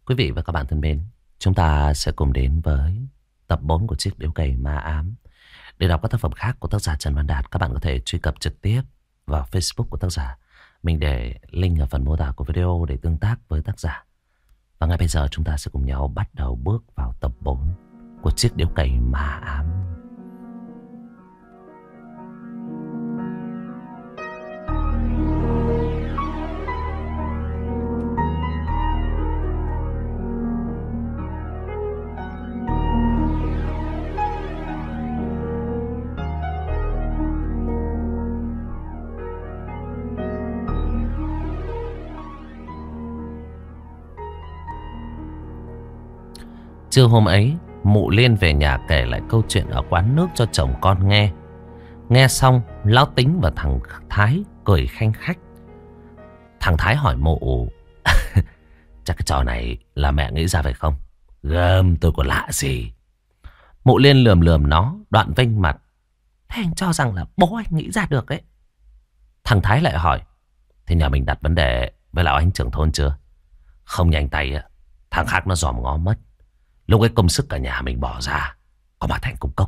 Quý vị và các bạn thân mến, chúng ta sẽ cùng đến với tập 4 của chiếc điếu cày ma ám. Để đọc các tác phẩm khác của tác giả Trần Văn Đạt, các bạn có thể truy cập trực tiếp vào Facebook của tác giả. Mình để link ở phần mô tả của video để tương tác với tác giả. Và ngay bây giờ chúng ta sẽ cùng nhau bắt đầu bước vào tập 4 của chiếc điếu cày ma ám. Trưa hôm ấy, Mụ Liên về nhà kể lại câu chuyện ở quán nước cho chồng con nghe. Nghe xong, Lão Tính và thằng Thái cười khanh khách. Thằng Thái hỏi Mụ: Chắc cái trò này là mẹ nghĩ ra phải không? Gơm, tôi còn lạ gì. Mụ Liên lườm lườm nó, đoạn vênh mặt: Thế anh cho rằng là bố anh nghĩ ra được ấy. Thằng Thái lại hỏi: Thế nhà mình đặt vấn đề với lão anh trưởng thôn chưa? Không nhanh tay, thằng khác nó dòm ngó mất. Lúc ấy công sức cả nhà mình bỏ ra, có mà thành công cốc.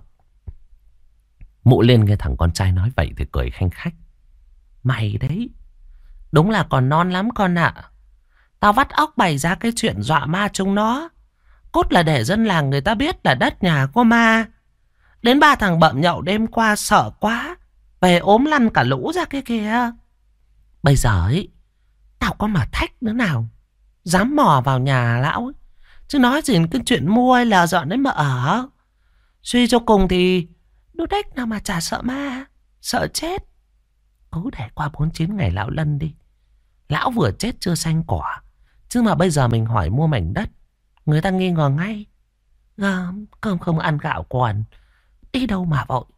Mụ Liên nghe thằng con trai nói vậy thì cười khanh khách. Mày đấy, đúng là còn non lắm con ạ. Tao vắt óc bày ra cái chuyện dọa ma chúng nó, cốt là để dân làng người ta biết là đất nhà có ma. Đến ba thằng bợm nhậu đêm qua sợ quá, về ốm lăn cả lũ ra kia kìa. Bây giờ ấy, tao có mà thách nữa nào dám mò vào nhà lão ấy. Chứ nói gì cái chuyện mua hay là dọn đấy mà ở. Suy cho cùng thì đứa đếch nào mà chả sợ ma, sợ chết. Cứ để qua 49 ngày lão lân đi. Lão vừa chết chưa xanh cỏ. Chứ mà bây giờ mình hỏi mua mảnh đất, người ta nghi ngờ ngay. Cơm không ăn gạo còn, đi đâu mà vội.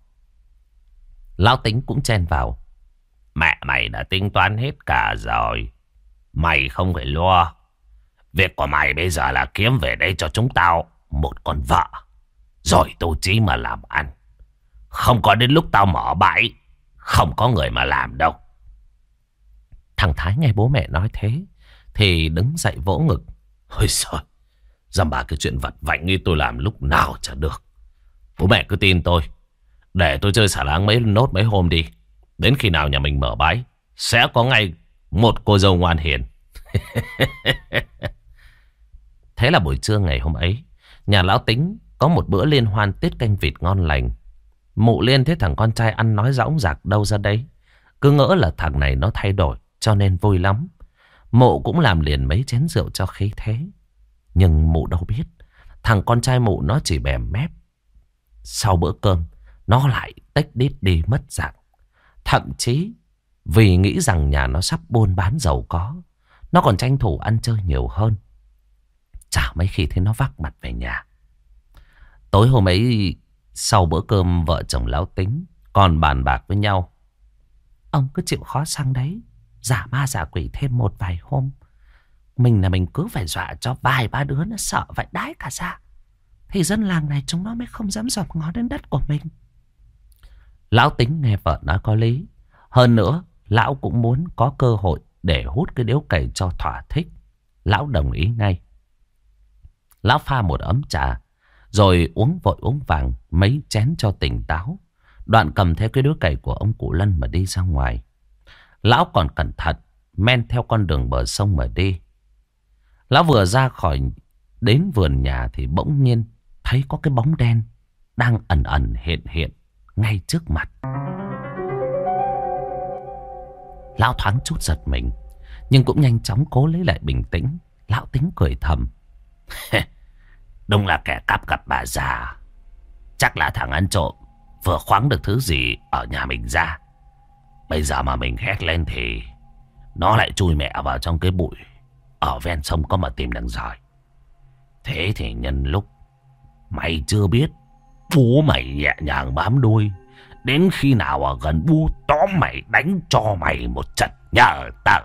Lão Tính cũng chen vào: Mẹ mày đã tính toán hết cả rồi, mày không phải lo. Việc của mày bây giờ là kiếm về đây cho chúng tao một con vợ, rồi tu chí mà làm ăn. Không có đến lúc tao mở bãi, không có người mà làm đâu. Thằng Thái nghe bố mẹ nói thế thì đứng dậy vỗ ngực: Ôi giời, dăm ba cái chuyện vặt vãnh như tôi làm lúc nào chả được. Bố mẹ cứ tin tôi, để tôi chơi xả láng mấy hôm đi. Đến khi nào nhà mình mở bãi, sẽ có ngay một cô dâu ngoan hiền. Thế là buổi trưa ngày hôm ấy, nhà Lão Tính có một bữa liên hoan tiết canh vịt ngon lành. Mụ Liên thấy thằng con trai ăn nói dõng dạc đâu ra đấy, cứ ngỡ là thằng này nó thay đổi, cho nên vui lắm. Mụ cũng làm liền mấy chén rượu cho khí thế. Nhưng mụ đâu biết, thằng con trai mụ nó chỉ bèm mép. Sau bữa cơm, nó lại tếch đít đi mất dạng. Thậm chí vì nghĩ rằng nhà nó sắp buôn bán giàu có, nó còn tranh thủ ăn chơi nhiều hơn. Chả mấy khi thấy nó vác mặt về nhà. Tối hôm ấy, sau bữa cơm, vợ chồng Lão Tính còn bàn bạc với nhau: Ông cứ chịu khó sang đấy, giả ma giả quỷ thêm một vài hôm. Mình cứ phải dọa cho vài ba đứa nó sợ vậy đái cả ra, thì dân làng này chúng nó mới không dám dòm ngó đến đất của mình. Lão Tính nghe vợ nói có lý. Hơn nữa, lão cũng muốn có cơ hội để hút cái điếu cày cho thỏa thích. Lão đồng ý ngay. Lão pha một ấm trà, rồi uống vội uống vàng mấy chén cho tỉnh táo. Đoạn cầm theo cái điếu cày của ông cụ Lân mà đi ra ngoài. Lão còn cẩn thận men theo con đường bờ sông mà đi. Lão vừa ra khỏi đến vườn nhà thì bỗng nhiên thấy có cái bóng đen đang ẩn ẩn hiện hiện ngay trước mặt. Lão thoáng chút giật mình, nhưng cũng nhanh chóng cố lấy lại bình tĩnh. Lão Tính cười thầm: Đúng là kẻ cắp gặp bà già. Chắc là thằng ăn trộm vừa khoáng được thứ gì ở nhà mình ra. Bây giờ mà mình hét lên thì nó lại chui mẹ vào trong cái bụi ở ven sông có mà tìm đằng giỏi. Thế thì nhân lúc mày chưa biết, bố mày nhẹ nhàng bám đuôi, đến khi nào ở gần bố tóm mày đánh cho mày một trận nhờ tợ.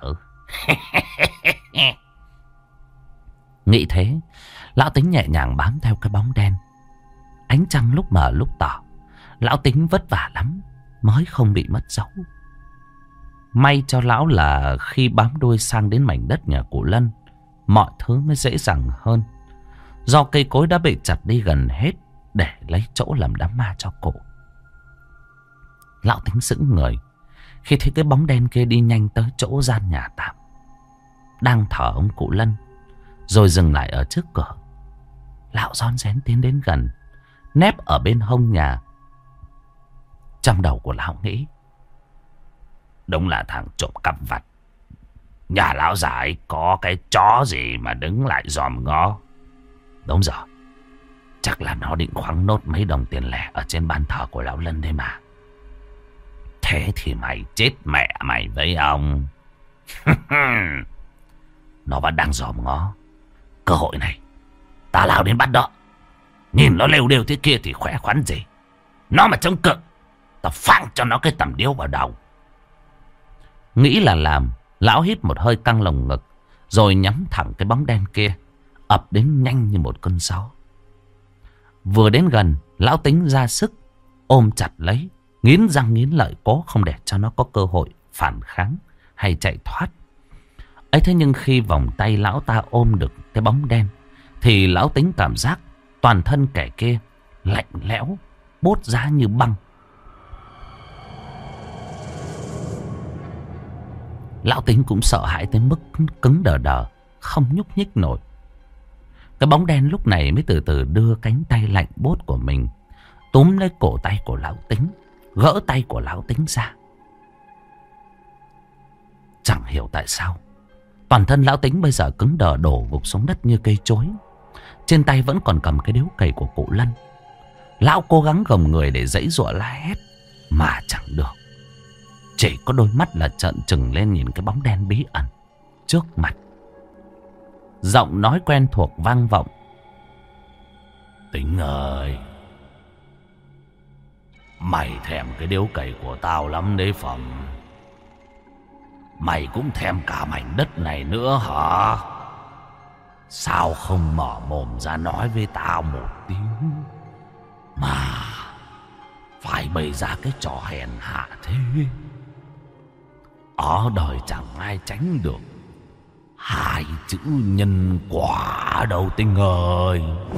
Nghĩ thế, Lão Tính nhẹ nhàng bám theo cái bóng đen. Ánh trăng lúc mờ lúc tỏ, Lão Tính vất vả lắm mới không bị mất dấu. May cho lão là khi bám đuôi sang đến mảnh đất nhà cụ Lân mọi thứ mới dễ dàng hơn. Do cây cối đã bị chặt đi gần hết để lấy chỗ làm đám ma cho cụ. Lão Tính sững người khi thấy cái bóng đen kia đi nhanh tới chỗ gian nhà tạm đang thờ ông cụ Lân, rồi dừng lại ở trước cửa. Lão rón rén tiến đến gần, nép ở bên hông nhà. Trong đầu của lão nghĩ, đúng là thằng trộm cắp vặt. Nhà lão già ấy có cái chó gì mà đứng lại dòm ngó. Đúng rồi, chắc là nó định khoáng nốt mấy đồng tiền lẻ ở trên bàn thờ của lão Lân đấy mà. Thế thì mày chết mẹ mày với ông. Nó vẫn đang dòm ngó. Cơ hội này ta lao đến bắt đó. Nhìn nó lêu đêu thế kia thì khỏe khoắn gì. Nó mà chống cự, ta phang cho nó cái tầm điếu vào đầu. Nghĩ là làm, lão hít một hơi căng lồng ngực, rồi nhắm thẳng cái bóng đen kia, ập đến nhanh như một cơn gió. Vừa đến gần, lão Tính ra sức ôm chặt lấy, nghiến răng nghiến lợi cố không để cho nó có cơ hội phản kháng hay chạy thoát. Ấy thế nhưng khi vòng tay lão ta ôm được cái bóng đen, thì lão Tính cảm giác toàn thân kẻ kia lạnh lẽo, bốt giá như băng. Lão Tính cũng sợ hãi tới mức cứng đờ đờ, không nhúc nhích nổi. Cái bóng đen lúc này mới từ từ đưa cánh tay lạnh bốt của mình túm lấy cổ tay của lão Tính, gỡ tay của lão Tính ra. Chẳng hiểu tại sao toàn thân lão Tính bây giờ cứng đờ, đổ gục xuống đất như cây chối. Trên tay vẫn còn cầm cái điếu cày của cụ Lân. Lão cố gắng gồng người để giãy giụa la hét mà chẳng được. Chỉ có đôi mắt là trợn trừng lên nhìn cái bóng đen bí ẩn trước mặt. Giọng nói quen thuộc vang vọng. Tính ơi, mày thèm cái điếu cày của tao lắm đấy phẩm. Mày cũng thèm cả mảnh đất này nữa hả? Sao không mở mồm ra nói với tao một tiếng, mà phải bày ra cái trò hèn hạ thế? Ở đời chẳng ai tránh được hai chữ nhân quả đâu Tinh ơi.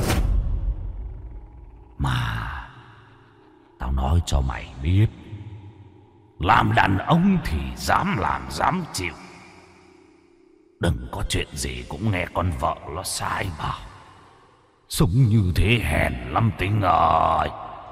Mà tao nói cho mày biết, làm đàn ông thì dám làm dám chịu. Đừng có chuyện gì cũng nghe con vợ nó sai bảo. Sống như thế hèn lắm Tính ơi.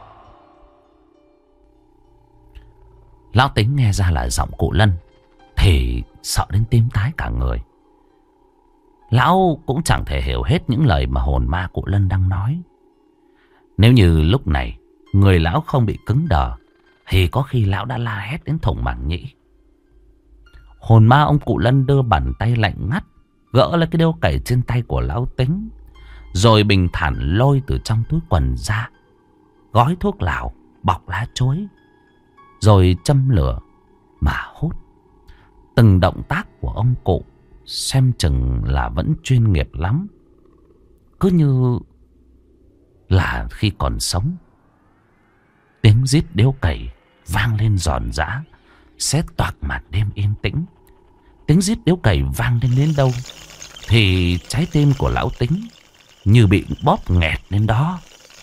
Lão Tính nghe ra là giọng cụ Lân thì sợ đến tím tái cả người. Lão cũng chẳng thể hiểu hết những lời mà hồn ma cụ Lân đang nói. Nếu như lúc này người lão không bị cứng đờ thì có khi lão đã la hét đến thủng màng nhĩ. Hồn ma ông cụ Lân đưa bàn tay lạnh ngắt gỡ lấy cái điếu cày trên tay của lão Tính, rồi bình thản lôi từ trong túi quần ra gói thuốc lào bọc lá chuối, rồi châm lửa mà hút. Từng động tác của ông cụ xem chừng là vẫn chuyên nghiệp lắm, cứ như là khi còn sống. Tiếng rít điếu cày vang lên giòn giã, xé toạc màn đêm yên tĩnh. Tiếng rít điếu cày vang lên đến đâu thì trái tim của lão Tính như bị bóp nghẹt lên đó.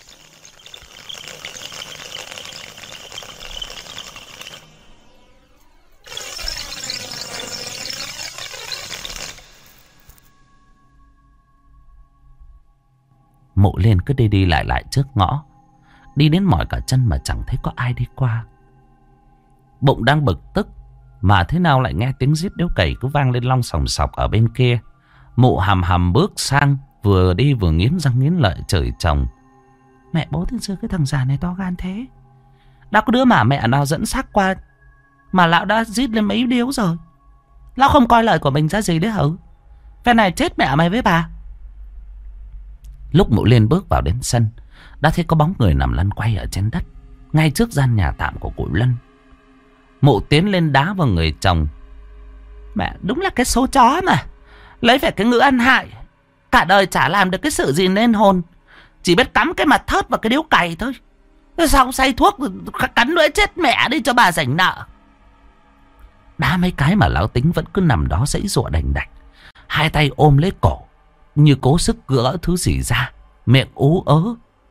Mụ Liên cứ đi đi lại lại trước ngõ, đi đến mỏi cả chân mà chẳng thấy có ai đi qua. Bụng đang bực tức mà thế nào lại nghe tiếng rít điếu cày cứ vang lên long sòng sọc ở bên kia. Mụ hầm hầm bước sang, vừa đi vừa nghiến răng nghiến lợi chửi chồng. Mẹ bố từ xưa cái thằng già này to gan thế. Đã có đứa mà mẹ nào dẫn xác qua mà lão đã rít lên mấy điếu rồi. Lão không coi lời của mình ra gì đấy hả? Phe này chết mẹ mày với bà. Lúc Mụ Liên bước vào đến sân, đã thấy có bóng người nằm lăn quay ở trên đất ngay trước gian nhà tạm của cụ Lân. Mụ tiến lên đá vào người chồng. Mẹ đúng là cái số chó mà, lấy về cái ngữ ăn hại, cả đời chả làm được cái sự gì nên hồn, chỉ biết cắm cái mặt thớt vào cái điếu cày thôi. Xong say thuốc cắn đuổi chết mẹ đi cho bà rảnh nợ. Đá mấy cái mà lão Tính vẫn cứ nằm đó giãy giụa đành đạch. Hai tay ôm lấy cổ, như cố sức gỡ thứ gì ra, miệng ú ớ.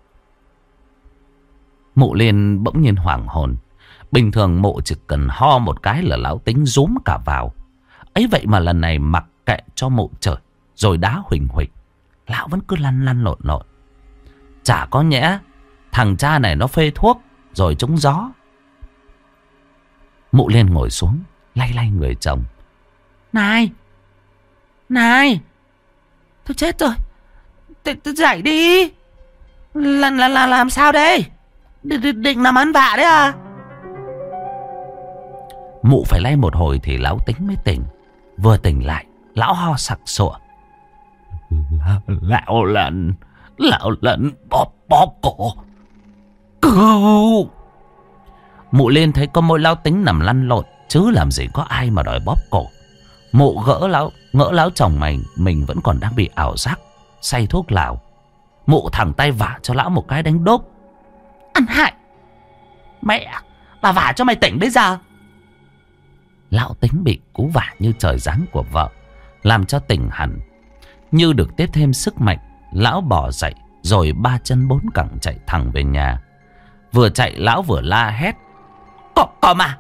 Mụ Liên bỗng nhiên hoảng hồn. Bình thường mụ chỉ cần ho một cái là lão Tính rúm cả vào. Ấy vậy mà lần này mặc kệ cho mụ chửi rồi đá huỳnh huỳnh, lão vẫn cứ lăn lăn lộn lộn. Chả có nhẽ thằng cha này nó phê thuốc rồi trúng gió. Mụ Liên ngồi xuống lay lay người chồng. Này, này, tôi chết rồi. Tôi dậy đi. Làm sao đây? Định làm ăn vạ đấy à? Mụ phải lay một hồi thì lão Tính mới tỉnh. Vừa tỉnh lại, lão ho sặc sụa. Lão lận bóp cổ. Cứu! Mụ Liên thấy có mỗi lão Tính nằm lăn lộn, chứ làm gì có ai mà đòi bóp cổ. Mụ ngỡ lão chồng mình vẫn còn đang bị ảo giác, say thuốc lào. Mụ thẳng tay vả cho lão một cái đánh đốp. Ăn hại! Mẹ, bà vả cho mày tỉnh bây giờ. Lão Tính bị cú vả như trời giáng của vợ làm cho tỉnh hẳn. Như được tiếp thêm sức mạnh, lão bò dậy rồi ba chân bốn cẳng chạy thẳng về nhà. Vừa chạy lão vừa la hét. Có mà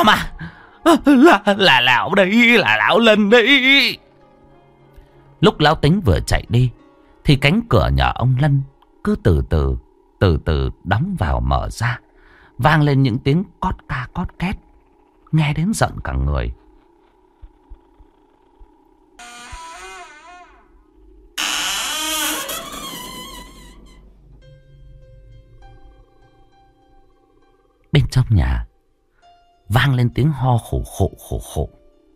là lão đấy, là lão Lân đấy. Lúc lão Tính vừa chạy đi thì cánh cửa nhà ông Lân cứ từ từ đóng vào mở ra, vang lên những tiếng cót ca cót két, nghe đến giận cả người. Bên trong nhà vang lên tiếng ho khổ khổ.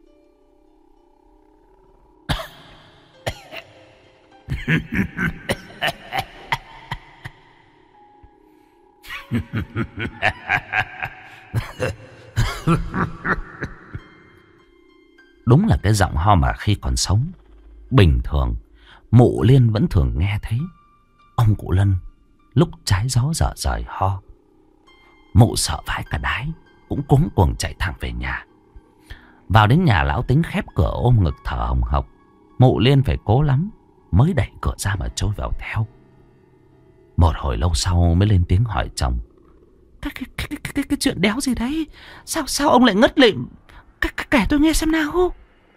Đúng là cái giọng ho mà khi còn sống. Bình thường mụ Liên vẫn thường nghe thấy ông cụ Lân lúc trái gió dở rời ho. Mụ sợ vãi cả đái, cũng cuống cuồng chạy thẳng về nhà. Vào đến nhà lão Tính khép cửa ôm ngực thở hồng hộc. Mụ Liên phải cố lắm mới đẩy cửa ra mà trôi vào theo. Một hồi lâu sau mới lên tiếng hỏi chồng. Cái chuyện đéo gì đấy? Sao ông lại ngất lịm? Kể tôi nghe xem nào.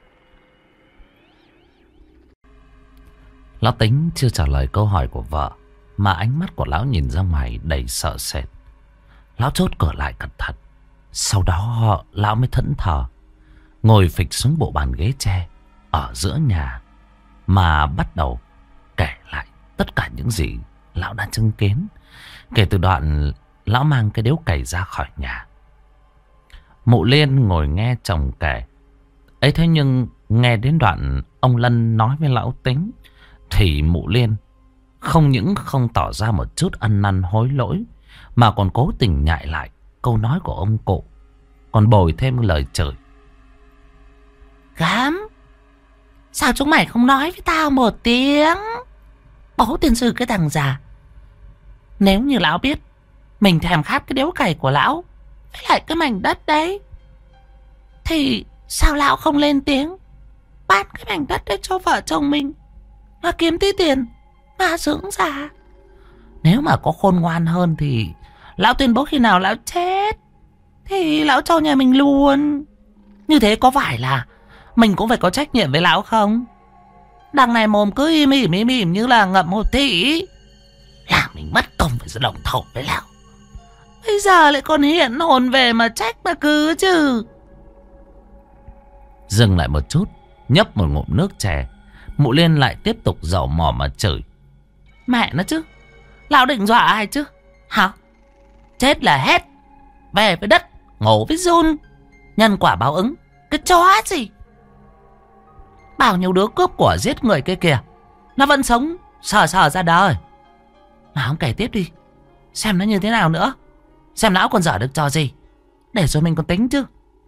Lão Tính chưa trả lời câu hỏi của vợ, mà ánh mắt của lão nhìn ra ngoài đầy sợ sệt. Lão chốt cửa lại cẩn thận. Sau đó lão mới thẫn thờ ngồi phịch xuống bộ bàn ghế tre ở giữa nhà, mà bắt đầu kể lại tất cả những gì lão đã chứng kiến, kể từ đoạn lão mang cái điếu cày ra khỏi nhà. Mụ Liên ngồi nghe chồng kể ấy, thế nhưng nghe đến đoạn ông Lân nói với lão Tính thì mụ Liên không những không tỏ ra một chút ăn năn hối lỗi, mà còn cố tình nhại lại câu nói của ông cụ, còn bồi thêm lời chửi. Gám, sao chúng mày không nói với tao một tiếng? Bố tiên sư cái thằng già. Nếu như lão biết mình thèm khát cái điếu cày của lão với lại cái mảnh đất đấy, thì sao lão không lên tiếng bán cái mảnh đất đấy cho vợ chồng mình mà kiếm tí tiền mà dưỡng già? Nếu mà có khôn ngoan hơn thì lão tuyên bố khi nào lão chết thì lão cho nhà mình luôn. Như thế có phải là mình cũng phải có trách nhiệm với lão không? Đằng này mồm cứ im ỉm như là ngậm hột thị, làm mình mất công phải đồng thổ với lão. Bây giờ lại còn hiện hồn về mà trách mà cứ chứ. Dừng lại một chút, nhấp một ngụm nước chè, mụ Liên lại tiếp tục dầu mỏ mà chửi. Mẹ nó chứ, lão định dọa ai chứ? Hả? Chết là hết, về với đất, ngủ với giun, nhân quả báo ứng, cái chó gì. Bao nhiêu đứa cướp của giết người kia kìa, nó vẫn sống sờ ra đời. Mà không kể tiếp đi, xem nó như thế nào nữa, xem lão còn dở được trò gì, để rồi mình còn tính chứ.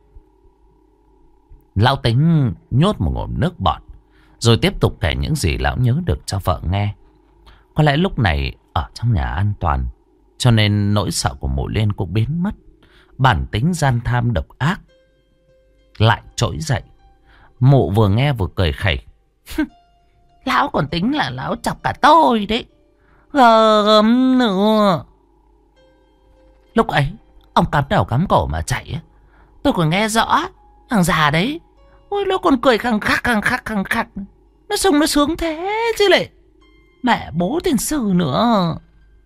Lão Tính nhốt một ngụm nước bọt, rồi tiếp tục kể những gì lão nhớ được cho vợ nghe. Có lẽ lúc này ở trong nhà an toàn, cho nên nỗi sợ của mụ Liên cũng biến mất. Bản tính gian tham độc ác lại trỗi dậy. Mụ vừa nghe vừa cười khẩy. Lão còn tính là lão chọc cả tôi đấy. Gớm nữa. Lúc ấy ông cắm đầu cắm cổ mà chạy. Tôi còn nghe rõ. Thằng già đấy, ôi nó còn cười khăng khắc. Nó sung nó sướng thế chứ lại. Mẹ bố tiền sư nữa.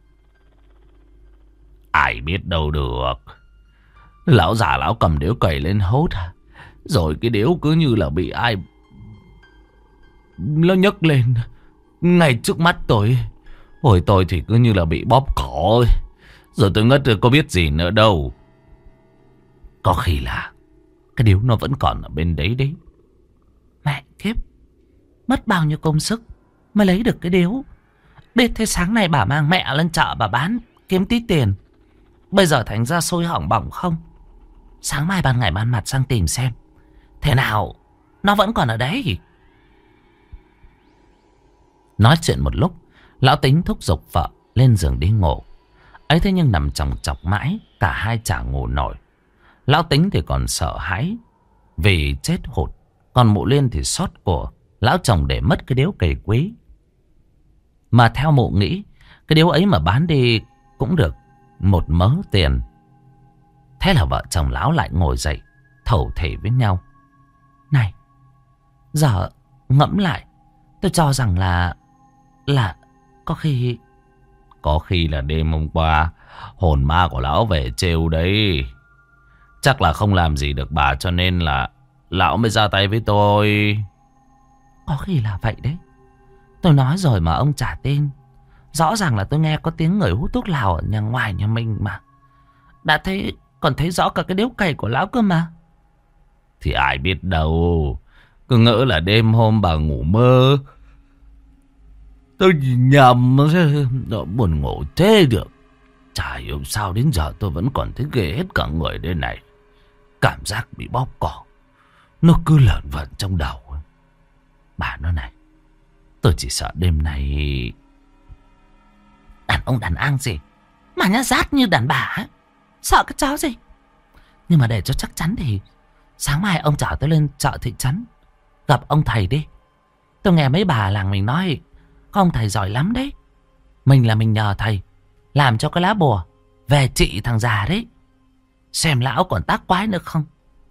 Ai biết đâu được. Lão già lão cầm điếu cày lên hốt. Rồi cái điếu cứ như là bị ai nó nhấc lên ngay trước mắt tôi. Ôi tôi thì cứ như là bị bóp cổ. Rồi tôi ngất rồi có biết gì nữa đâu. Có khi là cái điếu nó vẫn còn ở bên đấy đấy. Mẹ kiếp, mất bao nhiêu công sức mới lấy được cái điếu. Biết thế sáng nay bà mang mẹ lên chợ bà bán kiếm tí tiền. Bây giờ thành ra sôi hỏng bỏng không. Sáng mai ban ngày ban mặt sang tìm xem thế nào nó vẫn còn ở đấy. Nói chuyện một lúc, lão Tính thúc giục vợ lên giường đi ngủ. Ấy thế nhưng nằm chòng chọc mãi, cả hai chả ngủ nổi. Lão Tính thì còn sợ hãi vì chết hụt, còn mụ Liên thì xót của lão chồng để mất cái điếu cày quý. Mà theo mụ nghĩ, cái điếu ấy mà bán đi cũng được một mớ tiền. Thế là vợ chồng lão lại ngồi dậy thổ thể với nhau. Này, giờ ngẫm lại, tôi cho rằng là có khi là đêm hôm qua hồn ma của lão về trêu đấy. Chắc là không làm gì được bà cho nên là lão mới ra tay với tôi. Có khi là vậy đấy. Tôi nói rồi mà ông chả tin. Rõ ràng là tôi nghe có tiếng người hút thuốc lào ở nhà ngoài nhà mình mà. Đã thấy, còn thấy rõ cả cái điếu cày của lão cơ mà. Thì ai biết đâu. Cứ ngỡ là đêm hôm bà ngủ mơ. Tôi nhầm, nó buồn ngủ thế được. Chả hiểu sao đến giờ tôi vẫn còn thấy ghê hết cả người đây này. Cảm giác bị bóp cỏ nó cứ lởn vởn trong đầu. Bà nói này, tôi chỉ sợ đêm nay đàn ông đàn an gì mà nhá rát như đàn bà ấy. Sợ cái chó gì. Nhưng mà để cho chắc chắn thì sáng mai ông chở tôi lên chợ thị trấn gặp ông thầy đi. Tôi nghe mấy bà làng mình nói có ông thầy giỏi lắm đấy. Mình là mình nhờ thầy làm cho cái lá bùa về trị thằng già đấy. Xem lão còn tác quái nữa không.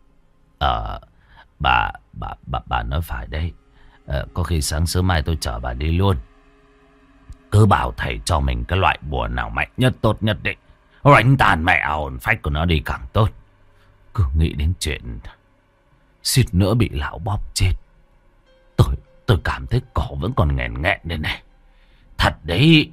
Bà nói phải đấy. Có khi sáng sớm mai tôi chở bà đi luôn. Cứ bảo thầy cho mình cái loại bùa nào mạnh nhất tốt nhất đấy. Đánh tàn mẹ hồn phách của nó đi càng tốt. Cứ nghĩ đến chuyện suýt nữa bị lão bóp chết. Tôi cảm thấy cổ vẫn còn nghẹn nghẹn đây này. Thật đấy.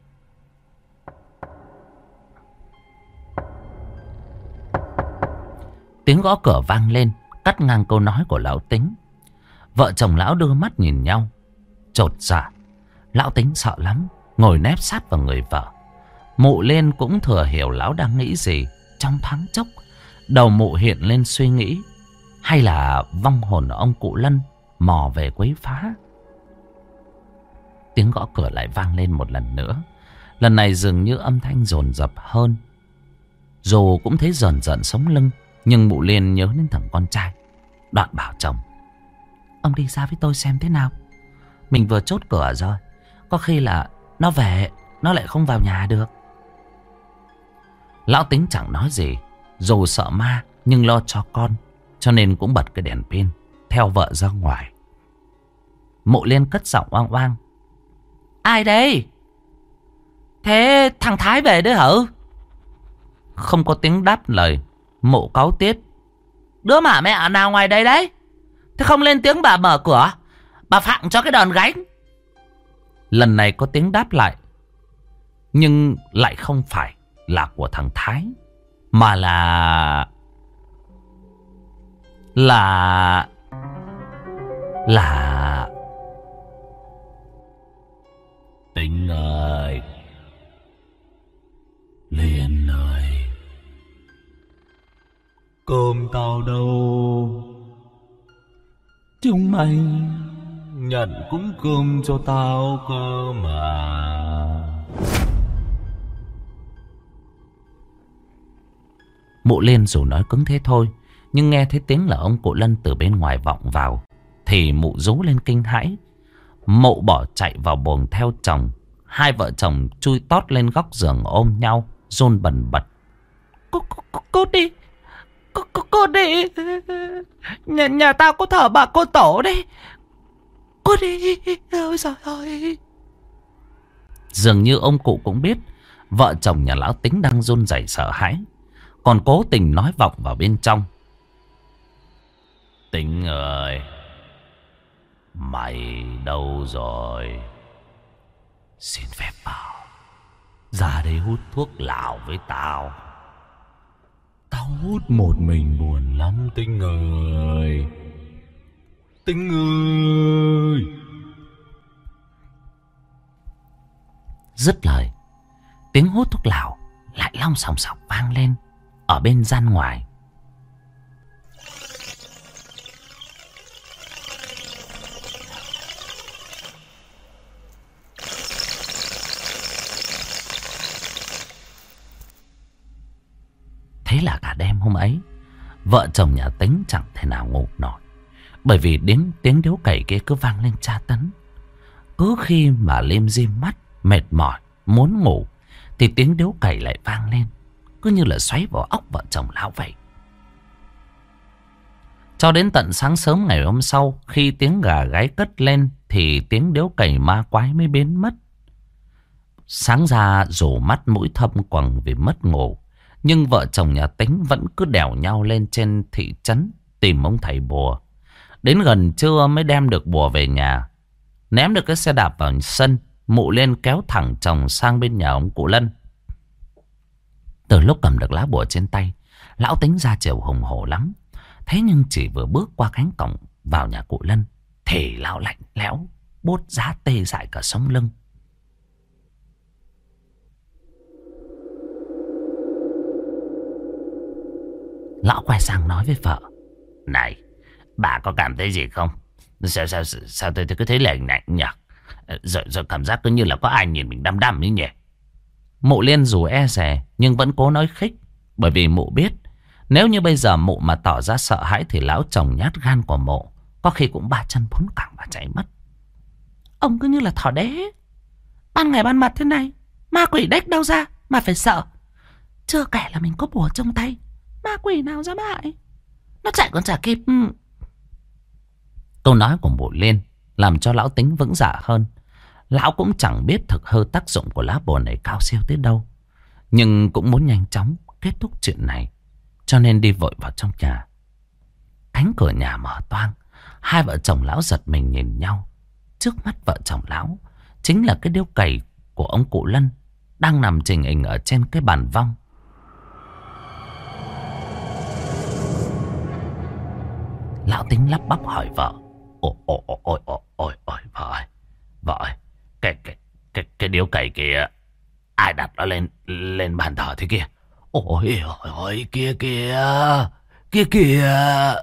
Tiếng gõ cửa vang lên, cắt ngang câu nói của lão Tính. Vợ chồng lão đưa mắt nhìn nhau, chột dạ. Lão Tính sợ lắm, ngồi nép sát vào người vợ. Mụ Liên cũng thừa hiểu lão đang nghĩ gì. Trong thoáng chốc, đầu mụ hiện lên suy nghĩ, hay là vong hồn ông cụ Lân mò về quấy phá. Tiếng gõ cửa lại vang lên một lần nữa. Lần này dường như âm thanh dồn dập hơn. Dù cũng thấy dần dần sống lưng, nhưng mụ Liên nhớ đến thằng con trai. Đoạn bảo chồng: ông đi ra với tôi xem thế nào. Mình vừa chốt cửa rồi, có khi là nó về, nó lại không vào nhà được. Lão Tính chẳng nói gì. Dù sợ ma nhưng lo cho con, cho nên cũng bật cái đèn pin theo vợ ra ngoài. Mụ Liên cất giọng oang oang: ai đây? Thế thằng Thái về đấy hả? Không có tiếng đáp lời. Mụ cáu tiếp: đứa mà mẹ nào ngoài đây đấy? Thế không lên tiếng bà mở cửa, bà phạng cho cái đòn gánh. Lần này có tiếng đáp lại, nhưng lại không phải là của thằng Thái, mà là Tính ơi, Liên ơi, cơm tao đâu? Chúng mày nhận cũng cơm cho tao cơ mà. Mụ Liên dù nói cứng thế thôi, nhưng nghe thấy tiếng là ông cụ Lân từ bên ngoài vọng vào, thì mụ rú lên kinh hãi, Mộ bỏ chạy vào buồng theo chồng. Hai vợ chồng chui tót lên góc giường ôm nhau, run bần bật. Cô đi. Cô đi. Nhà tao có thờ bà cô tổ đấy. Cô đi. Ôi trời ơi. Dường như ông cụ cũng biết vợ chồng nhà lão Tính đang run rẩy sợ hãi, còn cố tình nói vọng vào bên trong. Tính ơi, mày đâu rồi? Xin phép bảo ra đây hút thuốc lào với tao. Tao hút một mình buồn lắm Tính ơi. Tính ơi. Dứt lời, tiếng hút thuốc lào lại long sòng sọc vang lên ở bên gian ngoài. Thế là cả đêm hôm ấy, vợ chồng nhà Tính chẳng thể nào ngủ nổi, bởi vì đến tiếng điếu cày kia cứ vang lên tra tấn. Cứ khi mà lim dim mắt, mệt mỏi, muốn ngủ, thì tiếng điếu cày lại vang lên, cứ như là xoáy vào óc vợ chồng lão vậy. Cho đến tận sáng sớm ngày hôm sau, khi tiếng gà gáy cất lên thì tiếng điếu cày ma quái mới biến mất. Sáng ra dù mắt mũi thâm quầng vì mất ngủ, nhưng vợ chồng nhà Tính vẫn cứ đèo nhau lên trên thị trấn tìm ông thầy bùa. Đến gần trưa mới đem được bùa về nhà. Ném được cái xe đạp vào sân, Mụ Liên kéo thẳng chồng sang bên nhà ông cụ Lân. Từ lúc cầm được lá bùa trên tay, lão Tính ra chiều hùng hổ lắm. Thế nhưng chỉ vừa bước qua cánh cổng vào nhà cụ Lân thì lão lạnh lẽo, buốt giá tê dại cả sống lưng. Lão quay sang nói với vợ: Này, bà có cảm thấy gì không? Sao tôi cứ thấy lạnh lạnh nhỉ? Rồi cảm giác cứ như là có ai nhìn mình đăm đăm ấy nhỉ? Mụ Liên dù e dè nhưng vẫn cố nói khích, bởi vì mụ biết nếu như bây giờ mụ mà tỏ ra sợ hãi thì lão chồng nhát gan của mụ có khi cũng ba chân bốn cẳng và chạy mất. Ông cứ như là thỏ đế, ban ngày ban mặt thế này, ma quỷ đếch đâu ra mà phải sợ. Chưa kể là mình có bùa trong tay, ma quỷ nào dám hại, nó chạy còn chả kịp. Câu nói của mụ Liên làm cho lão Tính vững dạ hơn. Lão cũng chẳng biết thực hư tác dụng của lá bùa này cao siêu tới đâu, nhưng cũng muốn nhanh chóng kết thúc chuyện này, cho nên đi vội vào trong nhà. Cánh cửa nhà mở toang, hai vợ chồng lão giật mình nhìn nhau. Trước mắt vợ chồng lão chính là cái điếu cày của ông cụ Lân đang nằm chình ình ở trên cái bàn vong. Lão Tính lắp bắp hỏi vợ: Ôi vợ ơi, vợ ơi, cái điếu cày kia ai đặt nó lên bàn thờ thế kia? Ôi kia.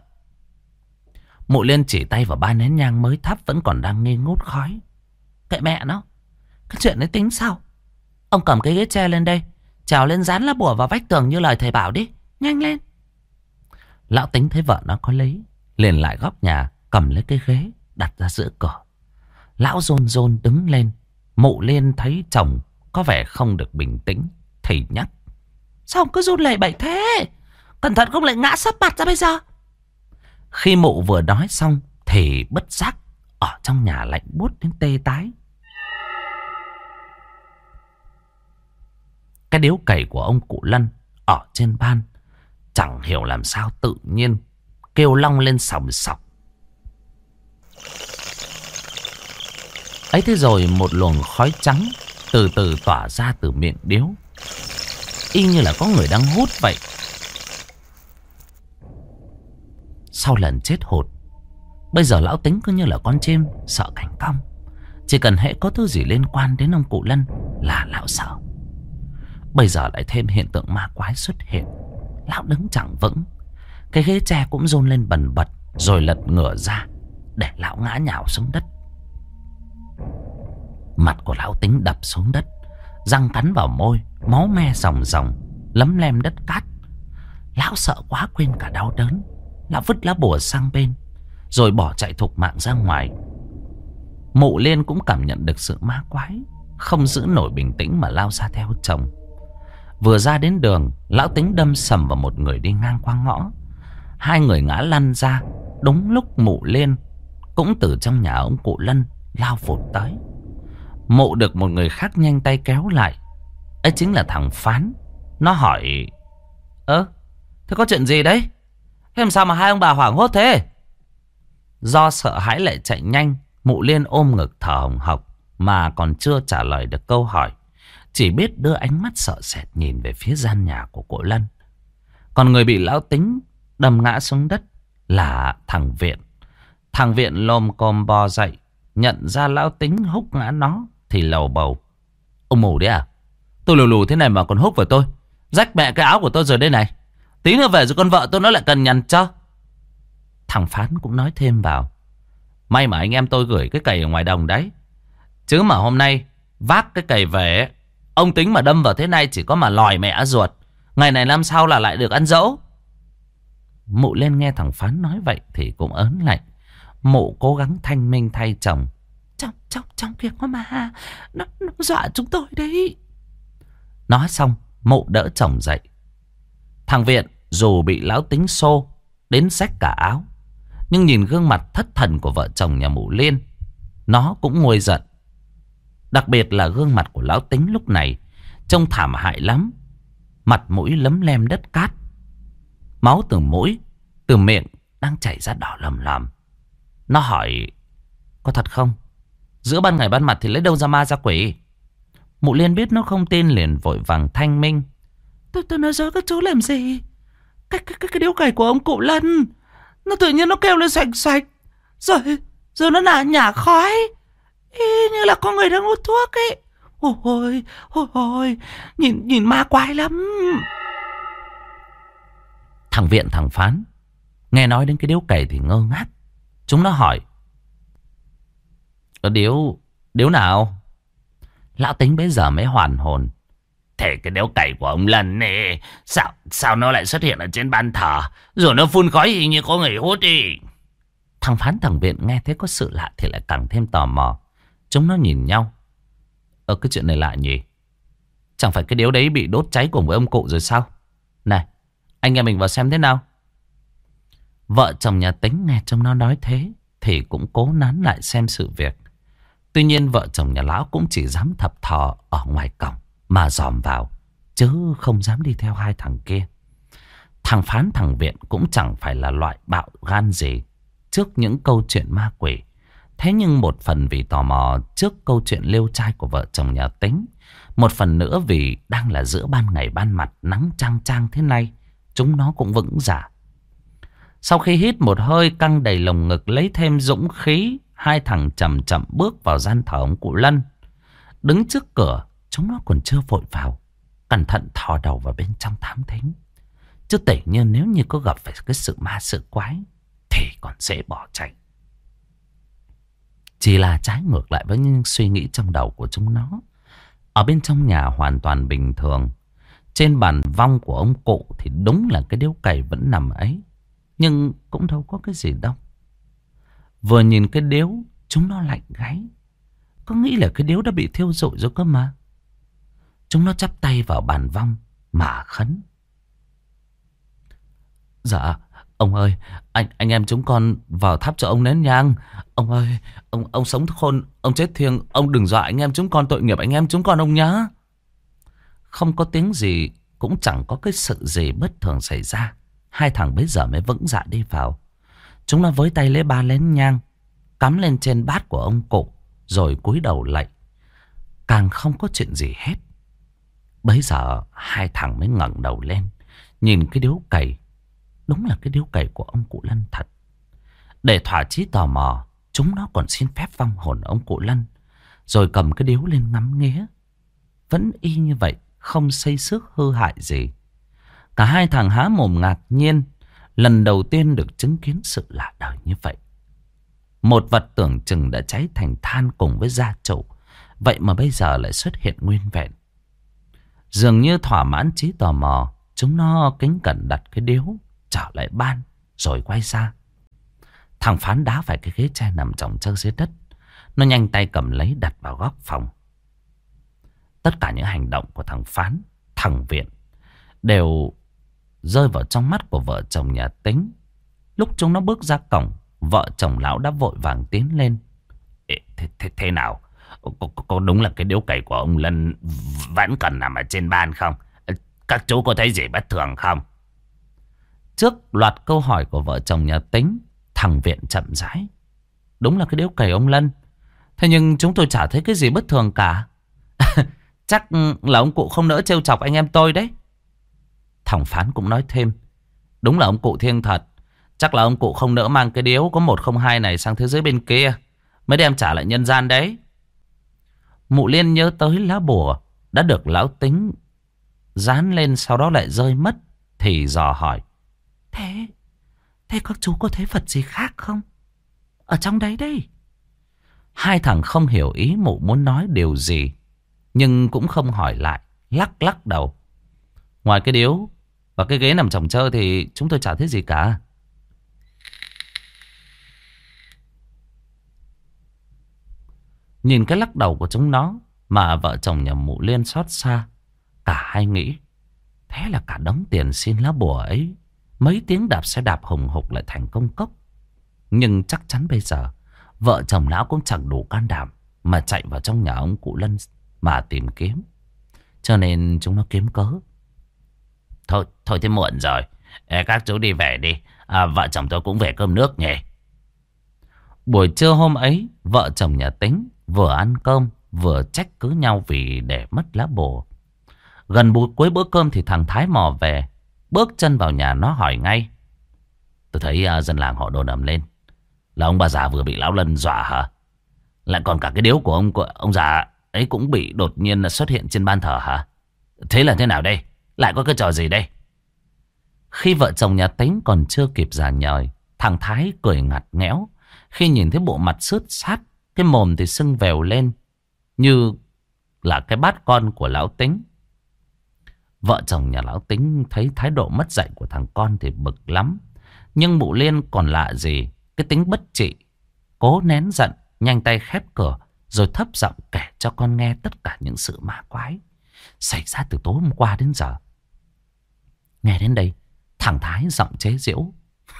Mụ Liên chỉ tay vào ba nén nhang mới thắp vẫn còn đang nghi ngút khói. Kệ mẹ nó, cái chuyện đấy tính sau. Ông cầm cái ghế tre lên đây, trèo lên dán lá bùa vào vách tường như lời thầy bảo đi, nhanh lên. Lão Tính thấy vợ nó có lý, liền lại góc nhà cầm lấy cái ghế đặt ra giữa cửa. Lão rôn rôn đứng lên. Mụ Liên thấy chồng có vẻ không được bình tĩnh thì nhắc: Sao ông cứ run lẩy bẩy thế? Cẩn thận không lại ngã sấp mặt ra bây giờ. Khi mụ vừa nói xong thì bất giác ở trong nhà lạnh buốt đến tê tái. Cái điếu cày của ông cụ Lân ở trên ban chẳng hiểu làm sao tự nhiên kêu long lên sòng sọc. Ấy thế rồi một luồng khói trắng từ từ tỏa ra từ miệng điếu, y như là có người đang hút vậy. Sau lần chết hụt, bây giờ lão Tính cứ như là con chim sợ cánh cong. Chỉ cần hễ có thứ gì liên quan đến ông cụ Lân là lão sợ. Bây giờ lại thêm hiện tượng ma quái xuất hiện, lão đứng chẳng vững. Cái ghế tre cũng run lên bần bật, rồi lật ngửa ra để lão ngã nhào xuống đất. Mặt của lão Tính đập xuống đất, răng cắn vào môi, máu me ròng ròng, lấm lem đất cát. Lão sợ quá quên cả đau đớn. Lão vứt lá bùa sang bên, rồi bỏ chạy thục mạng ra ngoài. Mụ Liên cũng cảm nhận được sự ma quái, không giữ nổi bình tĩnh mà lao ra theo chồng. Vừa ra đến đường, lão Tính đâm sầm vào một người đi ngang qua ngõ. Hai người ngã lăn ra. Đúng lúc Mụ Liên cũng từ trong nhà ông cụ Lân lao vụt tới. Mụ được một người khác nhanh tay kéo lại. Ấy chính là thằng Phán. Nó hỏi: thế có chuyện gì đấy? Thế làm sao mà hai ông bà hoảng hốt thế? Do sợ hãi lại chạy nhanh, Mụ Liên ôm ngực thở hồng hộc mà còn chưa trả lời được câu hỏi, chỉ biết đưa ánh mắt sợ sệt nhìn về phía gian nhà của cụ Lân. Còn người bị lão Tính đâm ngã xuống đất là thằng Viện. Thằng Viện lồm cồm bò dậy, nhận ra lão Tính húc ngã nó thì lầu bầu: ông mù đấy à? Tôi lù lù thế này mà còn húc vào tôi, rách mẹ cái áo của tôi rồi đây này. Tí nữa về rồi con vợ tôi nó lại cần nhằn cho. Thằng Phán cũng nói thêm vào: may mà anh em tôi gửi cái cày ở ngoài đồng đấy, chứ mà hôm nay vác cái cày về, ông Tính mà đâm vào thế này chỉ có mà lòi mẹ ruột. Ngày này năm sau là lại được ăn dỗ. Mụ Lên nghe thằng Phán nói vậy thì cũng ớn lạnh. Mụ cố gắng thanh minh thay chồng: Trong kia có ma, nó dọa chúng tôi đấy. Nói xong mụ đỡ chồng dậy. Thằng Viện dù bị lão Tính xô đến xách cả áo, nhưng nhìn gương mặt thất thần của vợ chồng nhà Mụ Liên, nó cũng nguôi giận. Đặc biệt là gương mặt của lão Tính lúc này trông thảm hại lắm. Mặt mũi lấm lem đất cát, máu từ mũi từ miệng đang chảy ra đỏ lầm lầm. Nó hỏi: có thật không? Giữa ban ngày ban mặt thì lấy đâu ra ma ra quỷ? Mụ Liên biết nó không tin liền vội vàng thanh minh: Tôi nói dối các chú làm gì? Cái điếu cày của ông cụ Lân, nó tự nhiên nó kêu lên xoạch xoạch, rồi nó nhả khói, y như là có người đang hút thuốc ấy. Ôi, nhìn ma quái lắm. Thằng Viện thằng Phán nghe nói đến cái điếu cày thì ngơ ngác. Chúng nó hỏi: điếu nào? Lão Tính bấy giờ mới hoàn hồn: thế cái điếu cày của ông Lân này, sao nó lại xuất hiện ở trên bàn thờ, rồi nó phun khói y như có người hút đi. Thằng Phán thằng Viện nghe thấy có sự lạ thì lại càng thêm tò mò. Chúng nó nhìn nhau: cái chuyện này lạ nhỉ? Chẳng phải cái điếu đấy bị đốt cháy cùng với ông cụ rồi sao? Này, anh em mình vào xem thế nào. Vợ chồng nhà Tính nghe chúng nó nói thế thì cũng cố nán lại xem sự việc. Tuy nhiên vợ chồng nhà lão cũng chỉ dám thập thò ở ngoài cổng mà dòm vào, chứ không dám đi theo hai thằng kia. Thằng Phán thằng Viện cũng chẳng phải là loại bạo gan gì trước những câu chuyện ma quỷ. Thế nhưng một phần vì tò mò trước câu chuyện liêu trai của vợ chồng nhà Tính, một phần nữa vì đang là giữa ban ngày ban mặt nắng chang chang thế này, chúng nó cũng vững dạ. Sau khi hít một hơi căng đầy lồng ngực lấy thêm dũng khí, hai thằng chậm chậm bước vào gian thờ ông cụ Lân. Đứng trước cửa, chúng nó còn chưa vội vào, cẩn thận thò đầu vào bên trong thám thính. Chứ tỉ như nếu như có gặp phải cái sự ma sự quái thì còn dễ bỏ chạy. Chỉ là trái ngược lại với những suy nghĩ trong đầu của chúng nó. Ở bên trong nhà hoàn toàn bình thường. Trên bàn vong của ông cụ thì đúng là cái điếu cày vẫn nằm ấy, nhưng cũng đâu có cái gì đâu. Vừa nhìn cái điếu, chúng nó lạnh gáy. Có nghĩ là cái điếu đã bị thiêu rụi rồi cơ mà. Chúng nó chắp tay vào bàn vong mà khấn: dạ, ông ơi, anh em chúng con vào thắp cho ông nén nhang. Ông ơi, ông sống khôn, ông chết thiêng, ông đừng dọa anh em chúng con, tội nghiệp anh em chúng con ông nhá. Không có tiếng gì, cũng chẳng có cái sự gì bất thường xảy ra. Hai thằng bấy giờ mới vững dạ đi vào. Chúng nó với tay lấy 3 nén nhang cắm lên trên bát của ông cụ, rồi cúi đầu lạy. Càng không có chuyện gì hết. Bấy giờ hai thằng mới ngẩng đầu lên, nhìn cái điếu cày. Đúng là cái điếu cày của ông cụ Lân thật. Để thỏa chí tò mò, chúng nó còn xin phép vong hồn ông cụ Lân, rồi cầm cái điếu lên ngắm nghía. Vẫn y như vậy, không xây xước hư hại gì. Cả hai thằng há mồm ngạc nhiên, lần đầu tiên được chứng kiến sự lạ đời như vậy. Một vật tưởng chừng đã cháy thành than cùng với gia chủ, vậy mà bây giờ lại xuất hiện nguyên vẹn. Dường như thỏa mãn trí tò mò, chúng nó kính cẩn đặt cái điếu trở lại ban, rồi quay ra. Thằng Phán đá phải cái ghế tre nằm chồng chơ dưới đất. Nó nhanh tay cầm lấy đặt vào góc phòng. Tất cả những hành động của thằng Phán, thằng Viện đều rơi vào trong mắt của vợ chồng nhà Tính. Lúc chúng nó bước ra cổng, vợ chồng lão đã vội vàng tiến lên. Thế nào? Có đúng là cái điếu cày của ông Lân vẫn còn nằm ở trên ban không? Các chú có thấy gì bất thường không? Trước loạt câu hỏi của vợ chồng nhà Tính, thằng Viện chậm rãi. Đúng là cái điếu cày ông Lân. Thế nhưng chúng tôi chả thấy cái gì bất thường cả. Chắc là ông cụ không nỡ trêu chọc anh em tôi đấy. Thằng Phán cũng nói thêm. Đúng là ông cụ thiêng thật. Chắc là ông cụ không nỡ mang cái điếu có 102 này sang thế giới bên kia, mới đem trả lại nhân gian đấy. Mụ Liên nhớ tới lá bùa đã được lão Tính dán lên sau đó lại rơi mất, thì dò hỏi. Thế các chú có thấy vật gì khác không? Ở trong đấy đây. Hai thằng không hiểu ý mụ muốn nói điều gì, nhưng cũng không hỏi lại, lắc lắc đầu. Ngoài cái điếu và cái ghế nằm chồng chơ thì chúng tôi chả thấy gì cả. Nhìn cái lắc đầu của chúng nó mà vợ chồng nhà mụ Liên xót xa. Cả hai nghĩ thế là cả đống tiền xin lá bùa ấy, mấy tiếng đạp xe đạp hùng hục lại thành công cốc. Nhưng chắc chắn bây giờ vợ chồng lão cũng chẳng đủ can đảm mà chạy vào trong nhà ông cụ Lân mà tìm kiếm. Cho nên chúng nó kiếm cớ. Thôi thế muộn rồi, các chú đi về đi. Vợ chồng tôi cũng về cơm nước nhỉ. Buổi trưa hôm ấy, vợ chồng nhà Tính vừa ăn cơm vừa trách cứ nhau vì để mất lá bùa. Gần cuối bữa cơm thì thằng Thái mò về, bước chân vào nhà nó hỏi ngay. Tôi thấy dân làng họ đồn ầm lên là ông bà già vừa bị lão Lân dọa hả? Lại còn cả cái điếu của ông già ấy cũng bị đột nhiên xuất hiện trên ban thờ hả? Thế là thế nào đây? Lại có cái trò gì đây? Khi vợ chồng nhà Tính còn chưa kịp già nhời, thằng Thái cười ngặt nghẽo khi nhìn thấy bộ mặt sứt sát, cái mồm thì sưng vèo lên như là cái bát con của lão Tính. Vợ chồng nhà lão Tính thấy thái độ mất dạy của thằng con thì bực lắm. Nhưng mụ Liên còn lạ gì, cái tính bất trị, cố nén giận, nhanh tay khép cửa, rồi thấp giọng kể cho con nghe tất cả những sự ma quái xảy ra từ tối hôm qua đến giờ. Nghe đến đây, thằng Thái giọng chế giễu.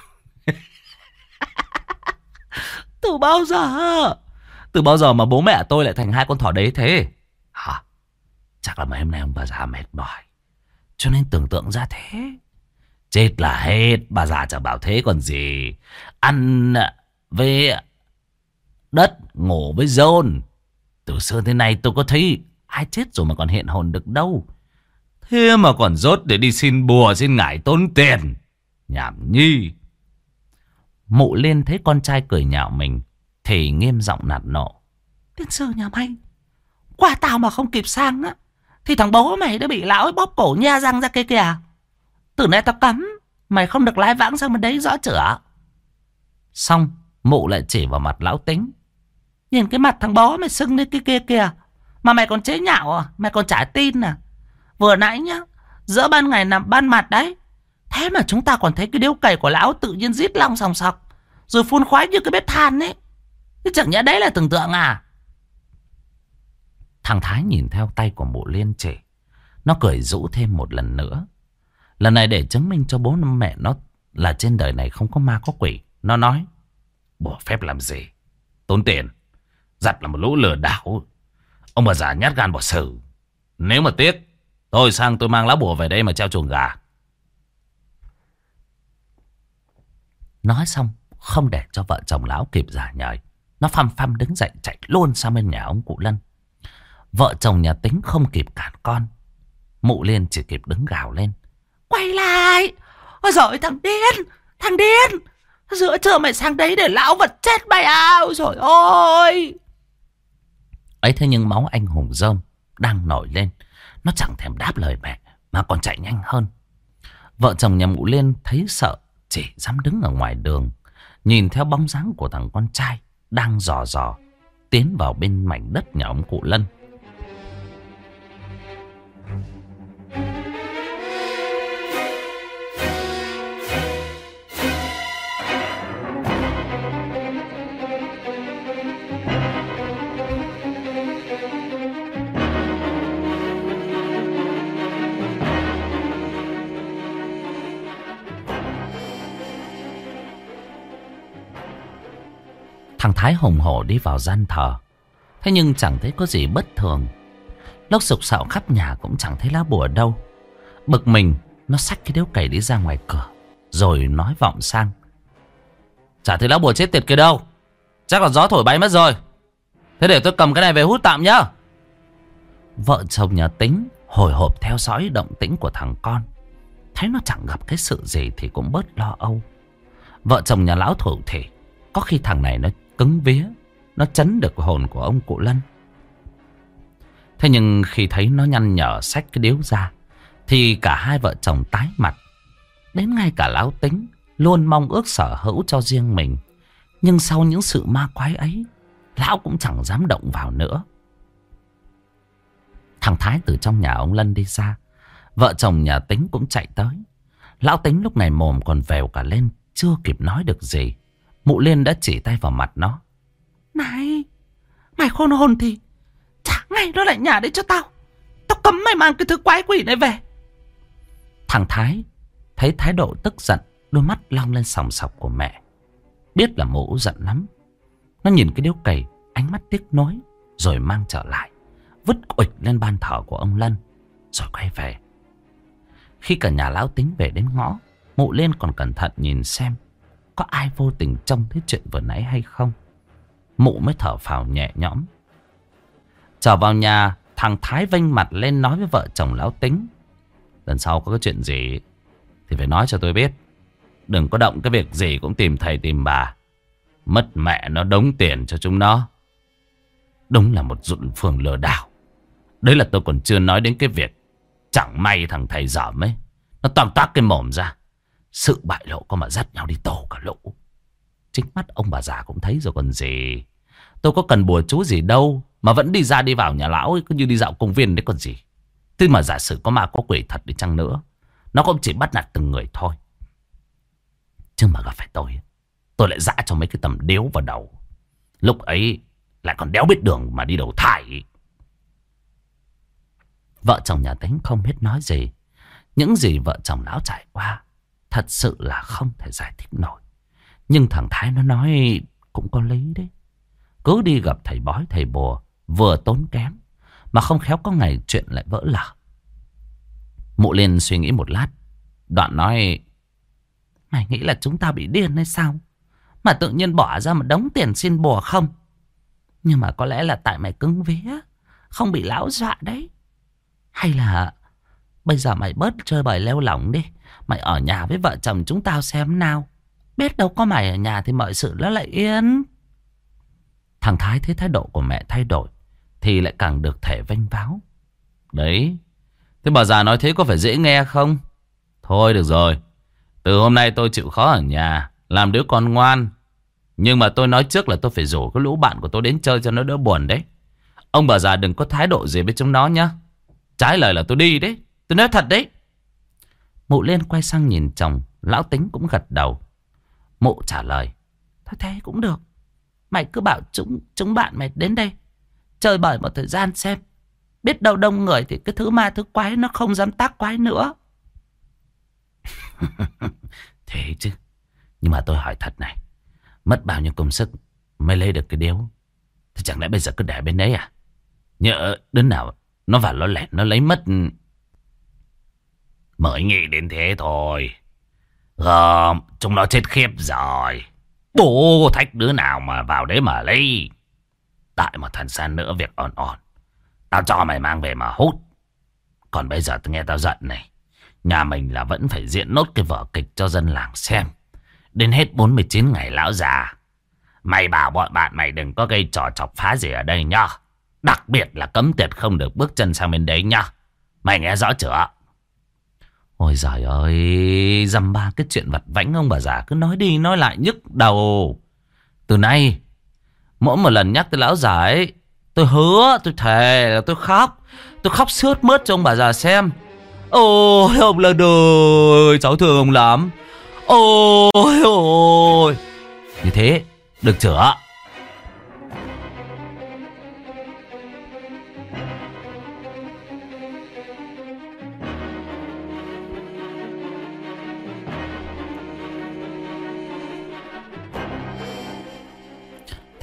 Từ bao giờ mà bố mẹ tôi lại thành hai con thỏ đấy thế? Hả? Chắc là mấy hôm nay ông bà già mệt mỏi, cho nên tưởng tượng ra thế. Chết là hết, bà già chẳng bảo thế còn gì. Ăn với đất, ngủ với dôn. Từ xưa thế này tôi có thấy ai chết rồi mà còn hiện hồn được đâu. Thế mà còn dốt để đi xin bùa, xin ngải tốn tiền. Nhảm nhi. Mụ Liên thấy con trai cười nhạo mình thì nghiêm giọng nạt nộ. Tiên sư nhà mày, qua tao mà không kịp sang á thì thằng bố mày đã bị lão ấy bóp cổ nha răng ra kia kìa. Từ nay tao cấm mày không được lái vãng sang bên đấy rõ chửa. Xong mụ lại chỉ vào mặt lão Tính. Nhìn cái mặt thằng bố mày sưng lên kia kìa mà mày còn chế nhạo à? Mày còn chả tin à? Vừa nãy nhá, giữa ban ngày nằm ban mặt đấy, thế mà chúng ta còn thấy cái điếu cày của lão tự nhiên rít long sòng sọc, rồi phun khoái như cái bếp than ấy. Thế chẳng nhẽ đấy là tưởng tượng à? Thằng Thái nhìn theo tay của mụ Liên chỉ, nó cười rũ thêm một lần nữa. Lần này để chứng minh cho bố mẹ nó là trên đời này không có ma có quỷ, nó nói. Bùa phép làm gì? Tốn tiền. Giặt là một lũ lừa đảo. Ông bà già nhát gan bỏ xử. Nếu mà tiếc, tôi sang tôi mang lá bùa về đây mà treo chuồng gà. Nói xong, không để cho vợ chồng lão kịp giả nhời, nó phăm phăm đứng dậy chạy luôn sang bên nhà ông cụ Lân. Vợ chồng nhà Tính không kịp cản con. Mụ Liên chỉ kịp đứng gào lên. Quay lại! Ôi giời, thằng điên! Thằng điên! Giữa trưa mày sang đấy để lão vật chết mày à? Ôi trời ơi! Ấy thế nhưng máu anh hùng rơm đang nổi lên, nó chẳng thèm đáp lời mẹ mà còn chạy nhanh hơn. Vợ chồng nhà mụ Liên thấy sợ, chỉ dám đứng ở ngoài đường, nhìn theo bóng dáng của thằng con trai đang dò dò tiến vào bên mảnh đất nhà ông cụ Lân. Thằng Thái hùng hổ đi vào gian thờ. Thế nhưng chẳng thấy có gì bất thường. Lốc sục sạo khắp nhà cũng chẳng thấy lá bùa đâu. Bực mình, nó xách cái điếu cày đi ra ngoài cửa, rồi nói vọng sang: chả thấy lá bùa chết tiệt kia đâu. Chắc là gió thổi bay mất rồi. Thế để tôi cầm cái này về hút tạm nhá. Vợ chồng nhà Tính hồi hộp theo dõi động tĩnh của thằng con. Thấy nó chẳng gặp cái sự gì thì cũng bớt lo âu. Vợ chồng nhà Lão thủ thì có khi thằng này nó cứng vía, nó chấn được hồn của ông cụ Lân. Thế nhưng khi thấy nó nhăn nhở xách cái điếu ra thì cả hai vợ chồng tái mặt. Đến ngay cả Lão Tính luôn mong ước sở hữu cho riêng mình. Nhưng sau những sự ma quái ấy, Lão cũng chẳng dám động vào nữa. Thằng Thái từ trong nhà ông Lân đi ra. Vợ chồng nhà Tính cũng chạy tới. Lão Tính lúc này mồm còn vèo cả lên, chưa kịp nói được gì, Mụ Liên đã chỉ tay vào mặt nó: này, mày khôn hồn thì trả ngay nó lại nhà đấy cho tao. Tao cấm mày mang cái thứ quái quỷ này về. Thằng Thái thấy thái độ tức giận, đôi mắt long lên sòng sọc của mẹ, biết là mụ giận lắm. Nó nhìn cái điếu cày, ánh mắt tiếc nuối, rồi mang trở lại, vứt uịch lên ban thờ của ông Lân, rồi quay về. Khi cả nhà Lão Tính về đến ngõ, Mụ Liên còn cẩn thận nhìn xem có ai vô tình trông thấy chuyện vừa nãy hay không. Mụ mới thở phào nhẹ nhõm. Trở vào nhà, thằng Thái vênh mặt lên nói với vợ chồng Lão Tính: lần sau có cái chuyện gì thì phải nói cho tôi biết. Đừng có động cái việc gì cũng tìm thầy tìm bà. Mất mẹ nó đống tiền cho chúng nó. Đúng là một dụn phường lừa đảo. Đấy là tôi còn chưa nói đến cái việc chẳng may thằng thầy dởm ấy nó toang toác cái mồm ra. Sự bại lộ có mà dắt nhau đi tù cả lũ. Chính mắt ông bà già cũng thấy rồi còn gì. Tôi có cần bùa chú gì đâu mà vẫn đi ra đi vào nhà lão ấy, cứ như đi dạo công viên đấy còn gì. Thế mà giả sử có ma có quỷ thật đi chăng nữa, nó cũng chỉ bắt nạt từng người thôi. Chứ mà gặp phải tôi lại dã cho mấy cái tầm điếu vào đầu. Lúc ấy lại còn đéo biết đường mà đi đầu thai. Vợ chồng nhà Tính không biết nói gì. Những gì vợ chồng lão trải qua thật sự là không thể giải thích nổi. Nhưng thằng Thái nó nói cũng có lý đấy. Cứ đi gặp thầy bói thầy bùa vừa tốn kém, mà không khéo có ngày chuyện lại vỡ lở. Mụ Liên suy nghĩ một lát, đoạn nói: mày nghĩ là chúng ta bị điên hay sao mà tự nhiên bỏ ra một đống tiền xin bùa không? Nhưng mà có lẽ là tại mày cứng vía, không bị lão dọa đấy. Hay là bây giờ mày bớt chơi bời lêu lỏng đi, mày ở nhà với vợ chồng chúng tao xem nào. Biết đâu có mày ở nhà thì mọi sự nó lại yên. Thằng Thái thấy thái độ của mẹ thay đổi thì lại càng được thể vênh váo. Đấy, thế bà già nói thế có phải dễ nghe không? Thôi được rồi, từ hôm nay tôi chịu khó ở nhà, làm đứa con ngoan. Nhưng mà tôi nói trước là tôi phải rủ cái lũ bạn của tôi đến chơi cho nó đỡ buồn đấy. Ông bà già đừng có thái độ gì với chúng nó nhá. Trái lời là tôi đi đấy, tôi nói thật đấy. Mụ Liên quay sang nhìn chồng, Lão Tính cũng gật đầu. Mụ trả lời: thôi thế cũng được. Mày cứ bảo chúng bạn mày đến đây chơi bời một thời gian xem. Biết đâu đông người thì cái thứ ma thứ quái nó không dám tác quái nữa. Thế chứ. Nhưng mà tôi hỏi thật này, mất bao nhiêu công sức mới lấy được cái điếu, thì chẳng lẽ bây giờ cứ để bên đấy à? Nhỡ đứa nào nó vào nó lẹn nó lấy mất. Mới nghĩ đến thế thôi. Gồm chúng nó chết khiếp rồi. Bố thách đứa nào mà vào đấy mà lấy. Tại một thời gian nữa việc ổn ổn, tao cho mày mang về mà hút. Còn bây giờ tôi nghe tao giận này, nhà mình là vẫn phải diễn nốt cái vở kịch cho dân làng xem đến hết 49 ngày lão già. Mày bảo bọn bạn mày đừng có gây trò chọc phá gì ở đây nhá. Đặc biệt là cấm tuyệt không được bước chân sang bên đấy nhá. Mày nghe rõ chưa? Ôi giời ơi, dăm ba cái chuyện vặt vãnh ông bà già cứ nói đi nói lại nhức đầu. Từ nay mỗi một lần nhắc tới lão già ấy, tôi hứa, tôi thề là tôi khóc. Tôi khóc sướt mướt cho ông bà già xem. Ôi ông là đời, cháu thương ông lắm. Ôi ôi. Như thế được chưa?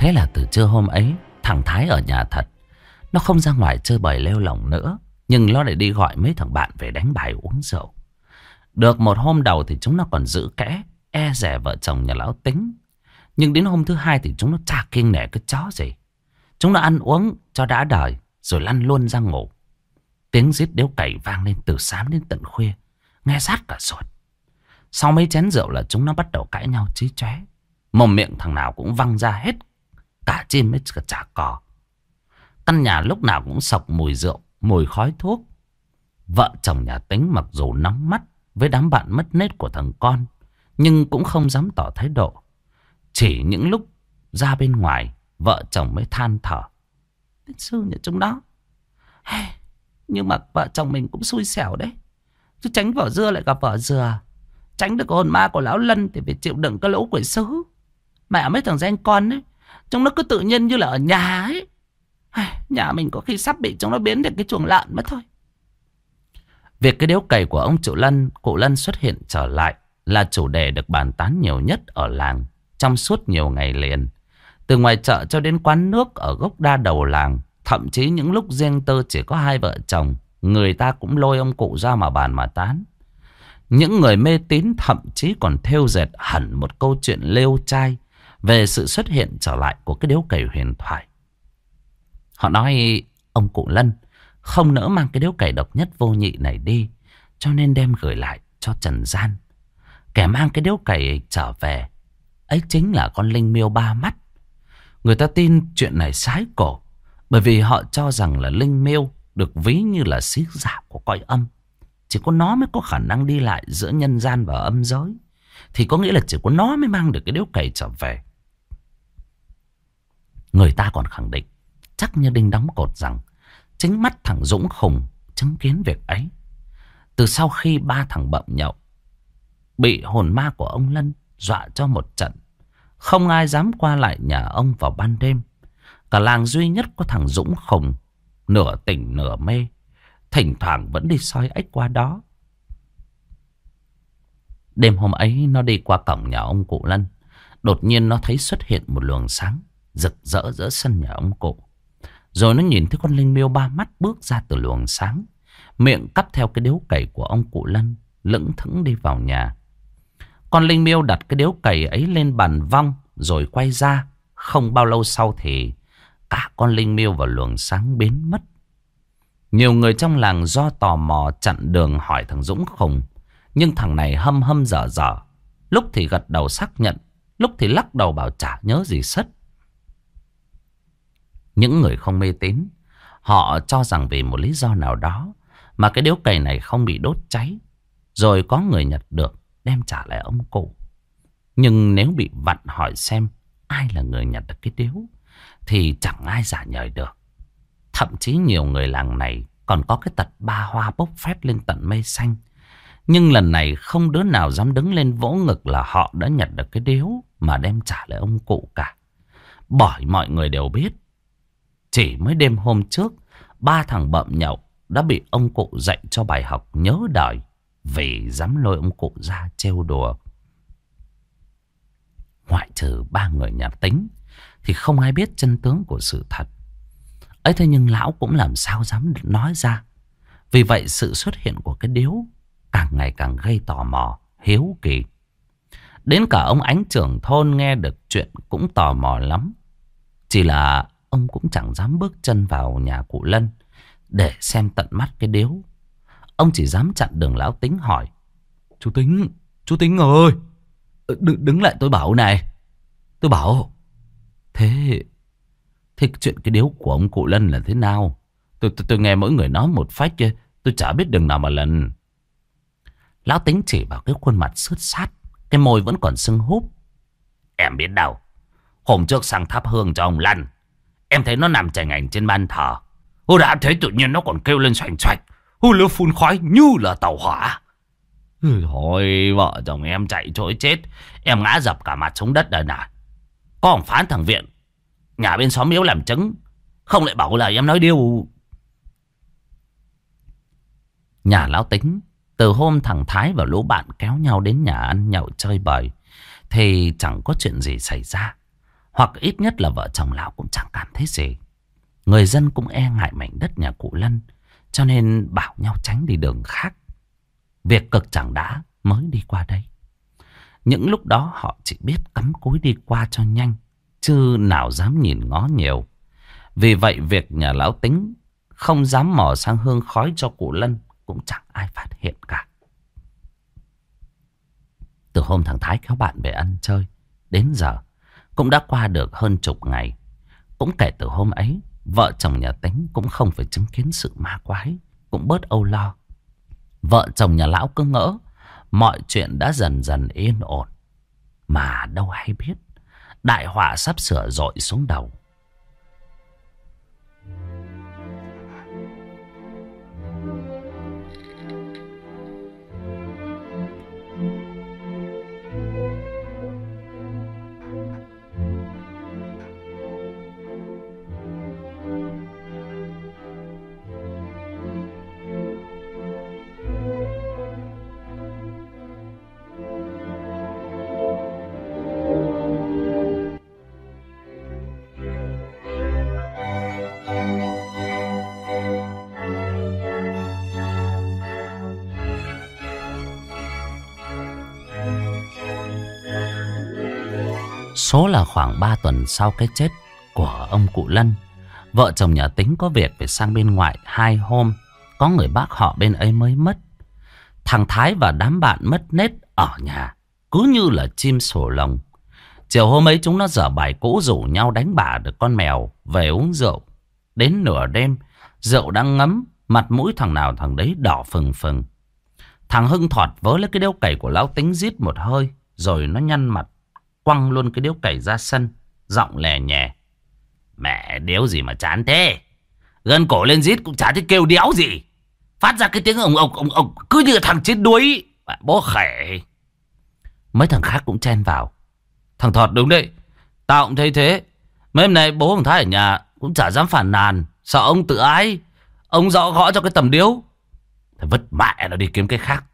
Thế là từ trưa hôm ấy, thằng Thái ở nhà thật. Nó không ra ngoài chơi bời lêu lỏng nữa, nhưng nó lại đi gọi mấy thằng bạn về đánh bài uống rượu. Được một hôm đầu thì chúng nó còn giữ kẽ, e dè vợ chồng nhà lão Tính. Nhưng đến hôm thứ hai thì chúng nó chả kiêng nể cái chó gì. Chúng nó ăn uống cho đã đời rồi lăn luôn ra ngủ. Tiếng rít điếu cày vang lên từ sáng đến tận khuya, nghe rát cả ruột. Sau mấy chén rượu là chúng nó bắt đầu cãi nhau chí chóe. Mồm miệng thằng nào cũng văng ra hết, cả chim với cả chả cò. Căn nhà lúc nào cũng sộc mùi rượu, mùi khói thuốc. Vợ chồng nhà Tính mặc dù nóng mắt với đám bạn mất nết của thằng con, nhưng cũng không dám tỏ thái độ. Chỉ những lúc ra bên ngoài, vợ chồng mới than thở: "Tiên sư nhà chúng đó, nhưng mà vợ chồng mình cũng xui xẻo đấy. Chứ tránh vỏ dưa lại gặp vỏ dừa. Tránh được hồn ma của lão Lân thì phải chịu đựng cái lỗ quỷ sứ. Mẹ mấy thằng danh con ấy, chúng nó cứ tự nhiên như là ở nhà ấy. Nhà mình có khi sắp bị chúng nó biến thành cái chuồng lợn mất thôi." Việc cái điếu cày của ông cụ Lân xuất hiện trở lại là chủ đề được bàn tán nhiều nhất ở làng trong suốt nhiều ngày liền. Từ ngoài chợ cho đến quán nước ở gốc đa đầu làng, thậm chí những lúc riêng tư chỉ có hai vợ chồng, người ta cũng lôi ông cụ ra mà bàn mà tán. Những người mê tín thậm chí còn thêu dệt hẳn một câu chuyện lêu trai về sự xuất hiện trở lại của cái điếu cày huyền thoại. Họ nói ông cụ Lân không nỡ mang cái điếu cày độc nhất vô nhị này đi, cho nên đem gửi lại cho trần gian. Kẻ mang cái điếu cày trở về ấy chính là con linh miêu ba mắt. Người ta tin chuyện này sái cổ, bởi vì họ cho rằng là linh miêu được ví như là sứ giả của cõi âm. Chỉ có nó mới có khả năng đi lại giữa nhân gian và âm giới. Thì có nghĩa là chỉ có nó mới mang được cái điếu cày trở về. Người ta còn khẳng định chắc như đinh đóng cột rằng chính mắt thằng Dũng khùng chứng kiến việc ấy. Từ sau khi ba thằng bậm nhậu bị hồn ma của ông Lân dọa cho một trận, không ai dám qua lại nhà ông vào ban đêm. Cả làng duy nhất có thằng Dũng khùng, nửa tỉnh nửa mê, thỉnh thoảng vẫn đi soi ếch qua đó. Đêm hôm ấy nó đi qua cổng nhà ông cụ Lân, đột nhiên nó thấy xuất hiện một luồng sáng rực rỡ giữa sân nhà ông cụ. Rồi nó nhìn thấy con linh miêu ba mắt bước ra từ luồng sáng, miệng cắp theo cái điếu cày của ông cụ Lân, lững thững đi vào nhà. Con linh miêu đặt cái điếu cày ấy lên bàn vong rồi quay ra. Không bao lâu sau thì cả con linh miêu và luồng sáng biến mất. Nhiều người trong làng do tò mò chặn đường hỏi thằng Dũng khùng, nhưng thằng này hâm hâm dở dở, lúc thì gật đầu xác nhận, lúc thì lắc đầu bảo chả nhớ gì sất. Những người không mê tín, họ cho rằng vì một lý do nào đó mà cái điếu cày này không bị đốt cháy, rồi có người nhặt được đem trả lại ông cụ. Nhưng nếu bị vặn hỏi xem ai là người nhặt được cái điếu thì chẳng ai giả nhời được. Thậm chí nhiều người làng này còn có cái tật ba hoa bốc phét lên tận mây xanh. Nhưng lần này không đứa nào dám đứng lên vỗ ngực là họ đã nhặt được cái điếu mà đem trả lại ông cụ cả. Bởi mọi người đều biết, chỉ mới đêm hôm trước, ba thằng bợm nhậu đã bị ông cụ dạy cho bài học nhớ đời vì dám lôi ông cụ ra trêu đùa. Ngoại trừ ba người nhà Tính thì không ai biết chân tướng của sự thật ấy. Thế nhưng lão cũng làm sao dám nói ra. Vì vậy sự xuất hiện của cái điếu càng ngày càng gây tò mò, hiếu kỳ. Đến cả ông Ánh trưởng thôn nghe được chuyện cũng tò mò lắm. Chỉ là ông cũng chẳng dám bước chân vào nhà cụ Lân để xem tận mắt cái điếu. Ông chỉ dám chặn đường lão Tính hỏi: chú Tính ơi, đứng lại tôi bảo này. Tôi bảo Thế chuyện cái điếu của ông cụ Lân là thế nào? Tôi nghe mỗi người nói một phách kia, tôi chả biết đường nào mà lần. Lão Tính chỉ vào cái khuôn mặt sứt sát, cái môi vẫn còn sưng húp. Em biết đâu, hôm trước sang thắp hương cho ông Lân, em thấy nó nằm chành ảnh trên ban thờ. Đã thấy tự nhiên nó còn kêu lên xoành xoạch, lửa phun khói như là tàu hỏa. Thôi vợ chồng em chạy trối chết, em ngã dập cả mặt xuống đất đời này. Có ông Phán thằng Viện nhà bên xóm Miếu làm chứng, không lại bảo là em nói điêu. Nhà lão Tính từ hôm thằng Thái và lũ bạn kéo nhau đến nhà ăn nhậu chơi bời thì chẳng có chuyện gì xảy ra. Hoặc ít nhất là vợ chồng lão cũng chẳng cảm thấy gì. Người dân cũng e ngại mảnh đất nhà cụ Lân, cho nên bảo nhau tránh đi đường khác. Việc cực chẳng đã mới đi qua đây. Những lúc đó họ chỉ biết cắm cúi đi qua cho nhanh, chứ nào dám nhìn ngó nhiều. Vì vậy việc nhà lão Tính không dám mò sang hương khói cho cụ Lân cũng chẳng ai phát hiện cả. Từ hôm thằng Thái kéo bạn về ăn chơi đến giờ cũng đã qua được hơn chục ngày. Cũng kể từ hôm ấy, vợ chồng nhà Tính cũng không phải chứng kiến sự ma quái, cũng bớt âu lo. Vợ chồng nhà lão cứ ngỡ mọi chuyện đã dần dần yên ổn, mà đâu hay biết đại họa sắp sửa dội xuống đầu. Số là khoảng 3 tuần sau cái chết của ông cụ Lân, vợ chồng nhà Tính có việc phải sang bên ngoại 2 hôm. Có người bác họ bên ấy mới mất. Thằng Thái và đám bạn mất nết ở nhà, cứ như là chim sổ lồng. Chiều hôm ấy chúng nó dở bài cũ rủ nhau đánh bả được con mèo về uống rượu. Đến nửa đêm, rượu đang ngấm, mặt mũi thằng nào thằng đấy đỏ phừng phừng. Thằng Hưng thọt vớ lấy cái điếu cày của lão Tính rít một hơi, rồi nó nhăn mặt quăng luôn cái điếu cày ra sân, giọng lè nhè: "Mẹ điếu gì mà chán thế? Gân cổ lên rít cũng chả thấy kêu đéo gì. Phát ra cái tiếng ồng cứ như là thằng chết đuối. Bố khẻ." Mấy thằng khác cũng chen vào: "Thằng Thọt đúng đấy, tao cũng thấy thế. Mấy hôm nay bố thằng Thái ở nhà cũng chả dám phản nàn, sợ ông tự ái. Ông dọ gõ cho cái tầm điếu. Thì vứt mẹ nó đi kiếm cái khác."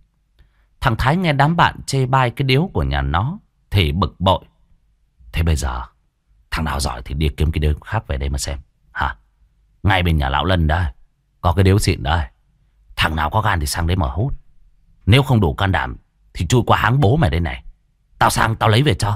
Thằng Thái nghe đám bạn chê bai cái điếu của nhà nó thì bực bội: "Thế bây giờ thằng nào giỏi thì đi kiếm cái điếu khác về đây mà xem. Hả? Ngay bên nhà lão Lân đây có cái điếu xịn đây. Thằng nào có gan thì sang đấy mà hút. Nếu không đủ can đảm thì chui qua háng bố mày đây này. Tao sang tao lấy về cho."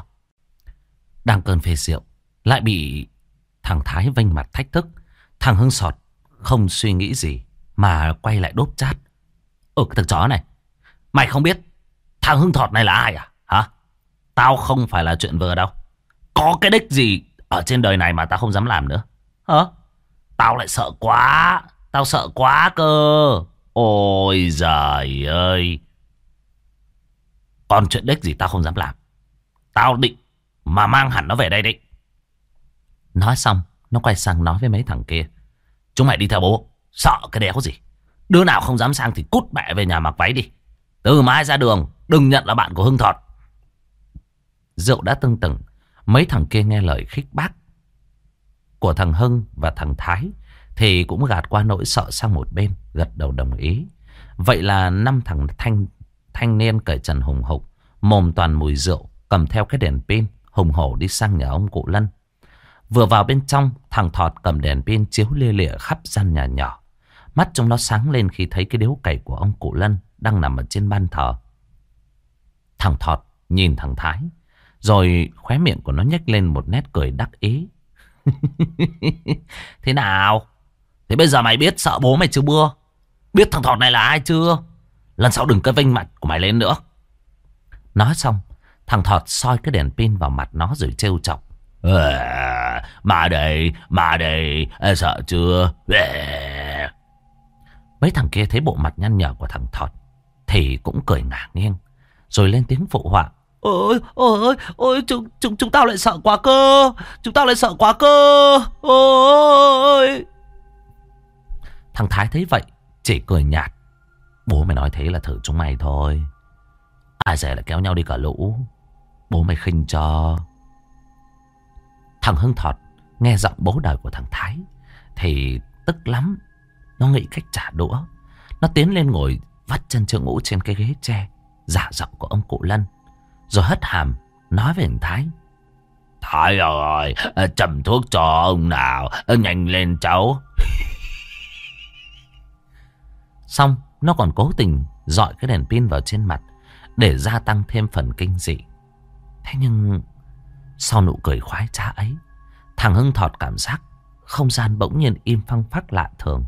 Đang cơn phê rượu lại bị thằng Thái vênh mặt thách thức. Thằng Hưng sọt không suy nghĩ gì mà quay lại đốp chát: "Cái thằng chó này, mày không biết thằng Hưng Thọt này là ai à? Hả? Tao không phải là chuyện vừa đâu. Có cái đích gì ở trên đời này mà tao không dám làm nữa. Hả? Tao lại sợ quá. Tao sợ quá cơ. Ôi giời ơi. Còn chuyện đích gì tao không dám làm. Tao định mà mang hẳn nó về đây đấy." Nói xong nó quay sang nói với mấy thằng kia: "Chúng mày đi theo bố. Sợ cái đéo gì. Đứa nào không dám sang thì cút mẹ về nhà mặc váy đi. Từ mai ra đường đừng nhận là bạn của Hưng Thọt." Rượu đã tưng tửng, mấy thằng kia nghe lời khích bác của thằng Hưng và thằng Thái thì cũng gạt qua nỗi sợ sang một bên, gật đầu đồng ý. Vậy là 5 thằng thanh niên cởi trần hùng hục, mồm toàn mùi rượu, cầm theo cái đèn pin, hùng hổ đi sang nhà ông cụ Lân. Vừa vào bên trong, thằng Thọt cầm đèn pin chiếu lia lịa khắp gian nhà nhỏ. Mắt chúng nó sáng lên khi thấy cái điếu cày của ông cụ Lân đang nằm ở trên ban thờ. Thằng Thọt nhìn thằng Thái, rồi khóe miệng của nó nhếch lên một nét cười đắc ý. "Thế nào? Thế bây giờ mày biết sợ bố mày chưa bưa? Biết thằng Thọt này là ai chưa? Lần sau đừng cái vênh mặt của mày lên nữa." Nói xong, thằng Thọt soi cái đèn pin vào mặt nó rồi trêu chọc: Mà đây, sợ chưa?" Mấy thằng kia thấy bộ mặt nhăn nhở của thằng Thọt thì cũng cười ngả nghiêng, rồi lên tiếng phụ họa: Ôi, chúng tao lại sợ quá cơ. Chúng tao lại sợ quá cơ. Ôi. Thằng Thái thấy vậy chỉ cười nhạt: "Bố mày nói thế là thử chúng mày thôi. Ai dè lại kéo nhau đi cả lũ. Bố mày khinh cho." Thằng Hưng Thọt nghe giọng bố đời của thằng Thái thì tức lắm. Nó nghĩ cách trả đũa. Nó tiến lên ngồi vắt chân Trương Ngũ trên cái ghế tre giả giọng của ông cụ Lân, rồi hất hàm nói với thằng Thái: Thái ơi, châm thuốc cho ông nào, nhanh lên cháu. Xong nó còn cố tình dọi cái đèn pin vào trên mặt để gia tăng thêm phần kinh dị. Thế nhưng sau nụ cười khoái trá ấy, thằng Hưng Thọt cảm giác không gian bỗng nhiên im phăng phắc lạ thường.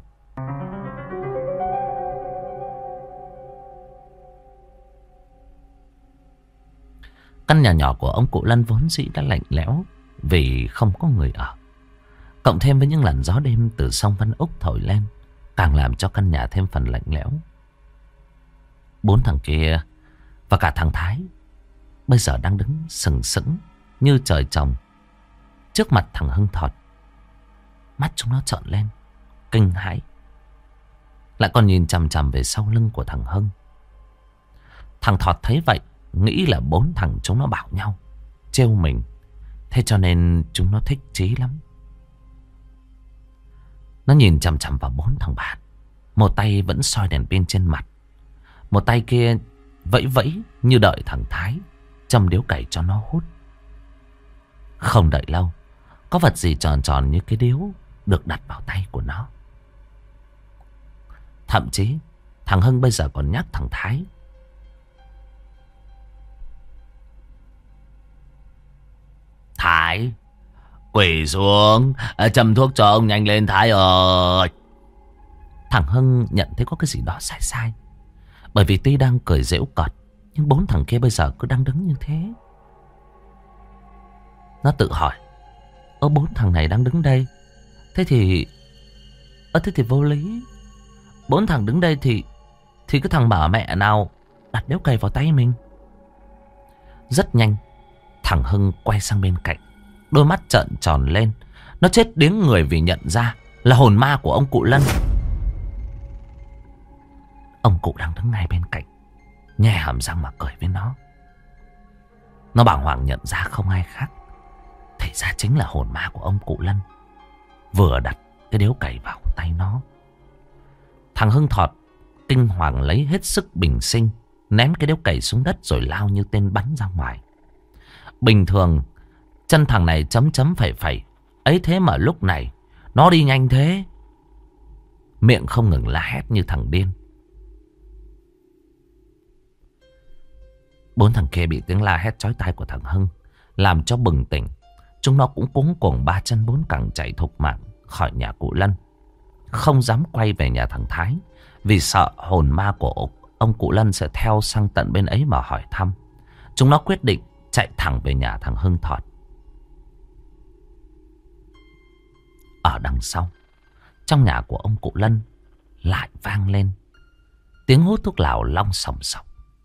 Căn nhà nhỏ của ông cụ Lân vốn dĩ đã lạnh lẽo vì không có người ở. Cộng thêm với những làn gió đêm từ sông Văn Úc thổi lên, càng làm cho căn nhà thêm phần lạnh lẽo. Bốn thằng kia và cả thằng Thái bây giờ đang đứng sừng sững như trời trồng trước mặt thằng Hưng Thọt. Mắt chúng nó trợn lên, kinh hãi, lại còn nhìn chằm chằm về sau lưng của thằng Hưng. Thằng Thọt thấy vậy, nghĩ là bốn thằng chúng nó bảo nhau trêu mình, thế cho nên chúng nó thích chí lắm. Nó nhìn chằm chằm vào bốn thằng bạn, một tay vẫn soi đèn pin trên mặt, một tay kia vẫy vẫy như đợi thằng Thái châm điếu cày cho nó hút. Không đợi lâu, có vật gì tròn tròn như cái điếu được đặt vào tay của nó. Thậm chí thằng Hưng bây giờ còn nhắc thằng Thái: Thái, quỳ xuống, châm thuốc cho ông nhanh lên Thái ơi. Thằng Hưng nhận thấy có cái gì đó sai sai. Bởi vì tuy đang cười giễu cợt, nhưng bốn thằng kia bây giờ cứ đang đứng như thế. Nó tự hỏi: bốn thằng này đang đứng đây, thế thì vô lý. Bốn thằng đứng đây thì cái thằng bảo mẹ nào đặt điếu cày vào tay mình. Rất nhanh, thằng Hưng quay sang bên cạnh, đôi mắt trợn tròn lên. Nó chết điếng người vì nhận ra là hồn ma của ông cụ Lân. Ông cụ đang đứng ngay bên cạnh, nhe hàm răng mà cười với nó. Nó bàng hoàng nhận ra không ai khác, thì ra chính là hồn ma của ông cụ Lân vừa đặt cái điếu cày vào tay nó. Thằng Hưng Thọt kinh hoàng lấy hết sức bình sinh, ném cái điếu cày xuống đất rồi lao như tên bắn ra ngoài. Bình thường chân thằng này chấm chấm phẩy phẩy, ấy thế mà lúc này nó đi nhanh thế, miệng không ngừng la hét như thằng điên. Bốn thằng kia bị tiếng la hét chói tai của thằng Hưng làm cho bừng tỉnh. Chúng nó cũng cuống cuồng ba chân bốn cẳng chạy thục mạng khỏi nhà cụ Lân, không dám quay về nhà thằng Thái, vì sợ hồn ma của ông cụ Lân sẽ theo sang tận bên ấy mà hỏi thăm. Chúng nó quyết định chạy thẳng về nhà thằng Hưng Thọt. Ở đằng sau, trong nhà của ông cụ Lân lại vang lên tiếng hút thuốc lào long sòng sòng.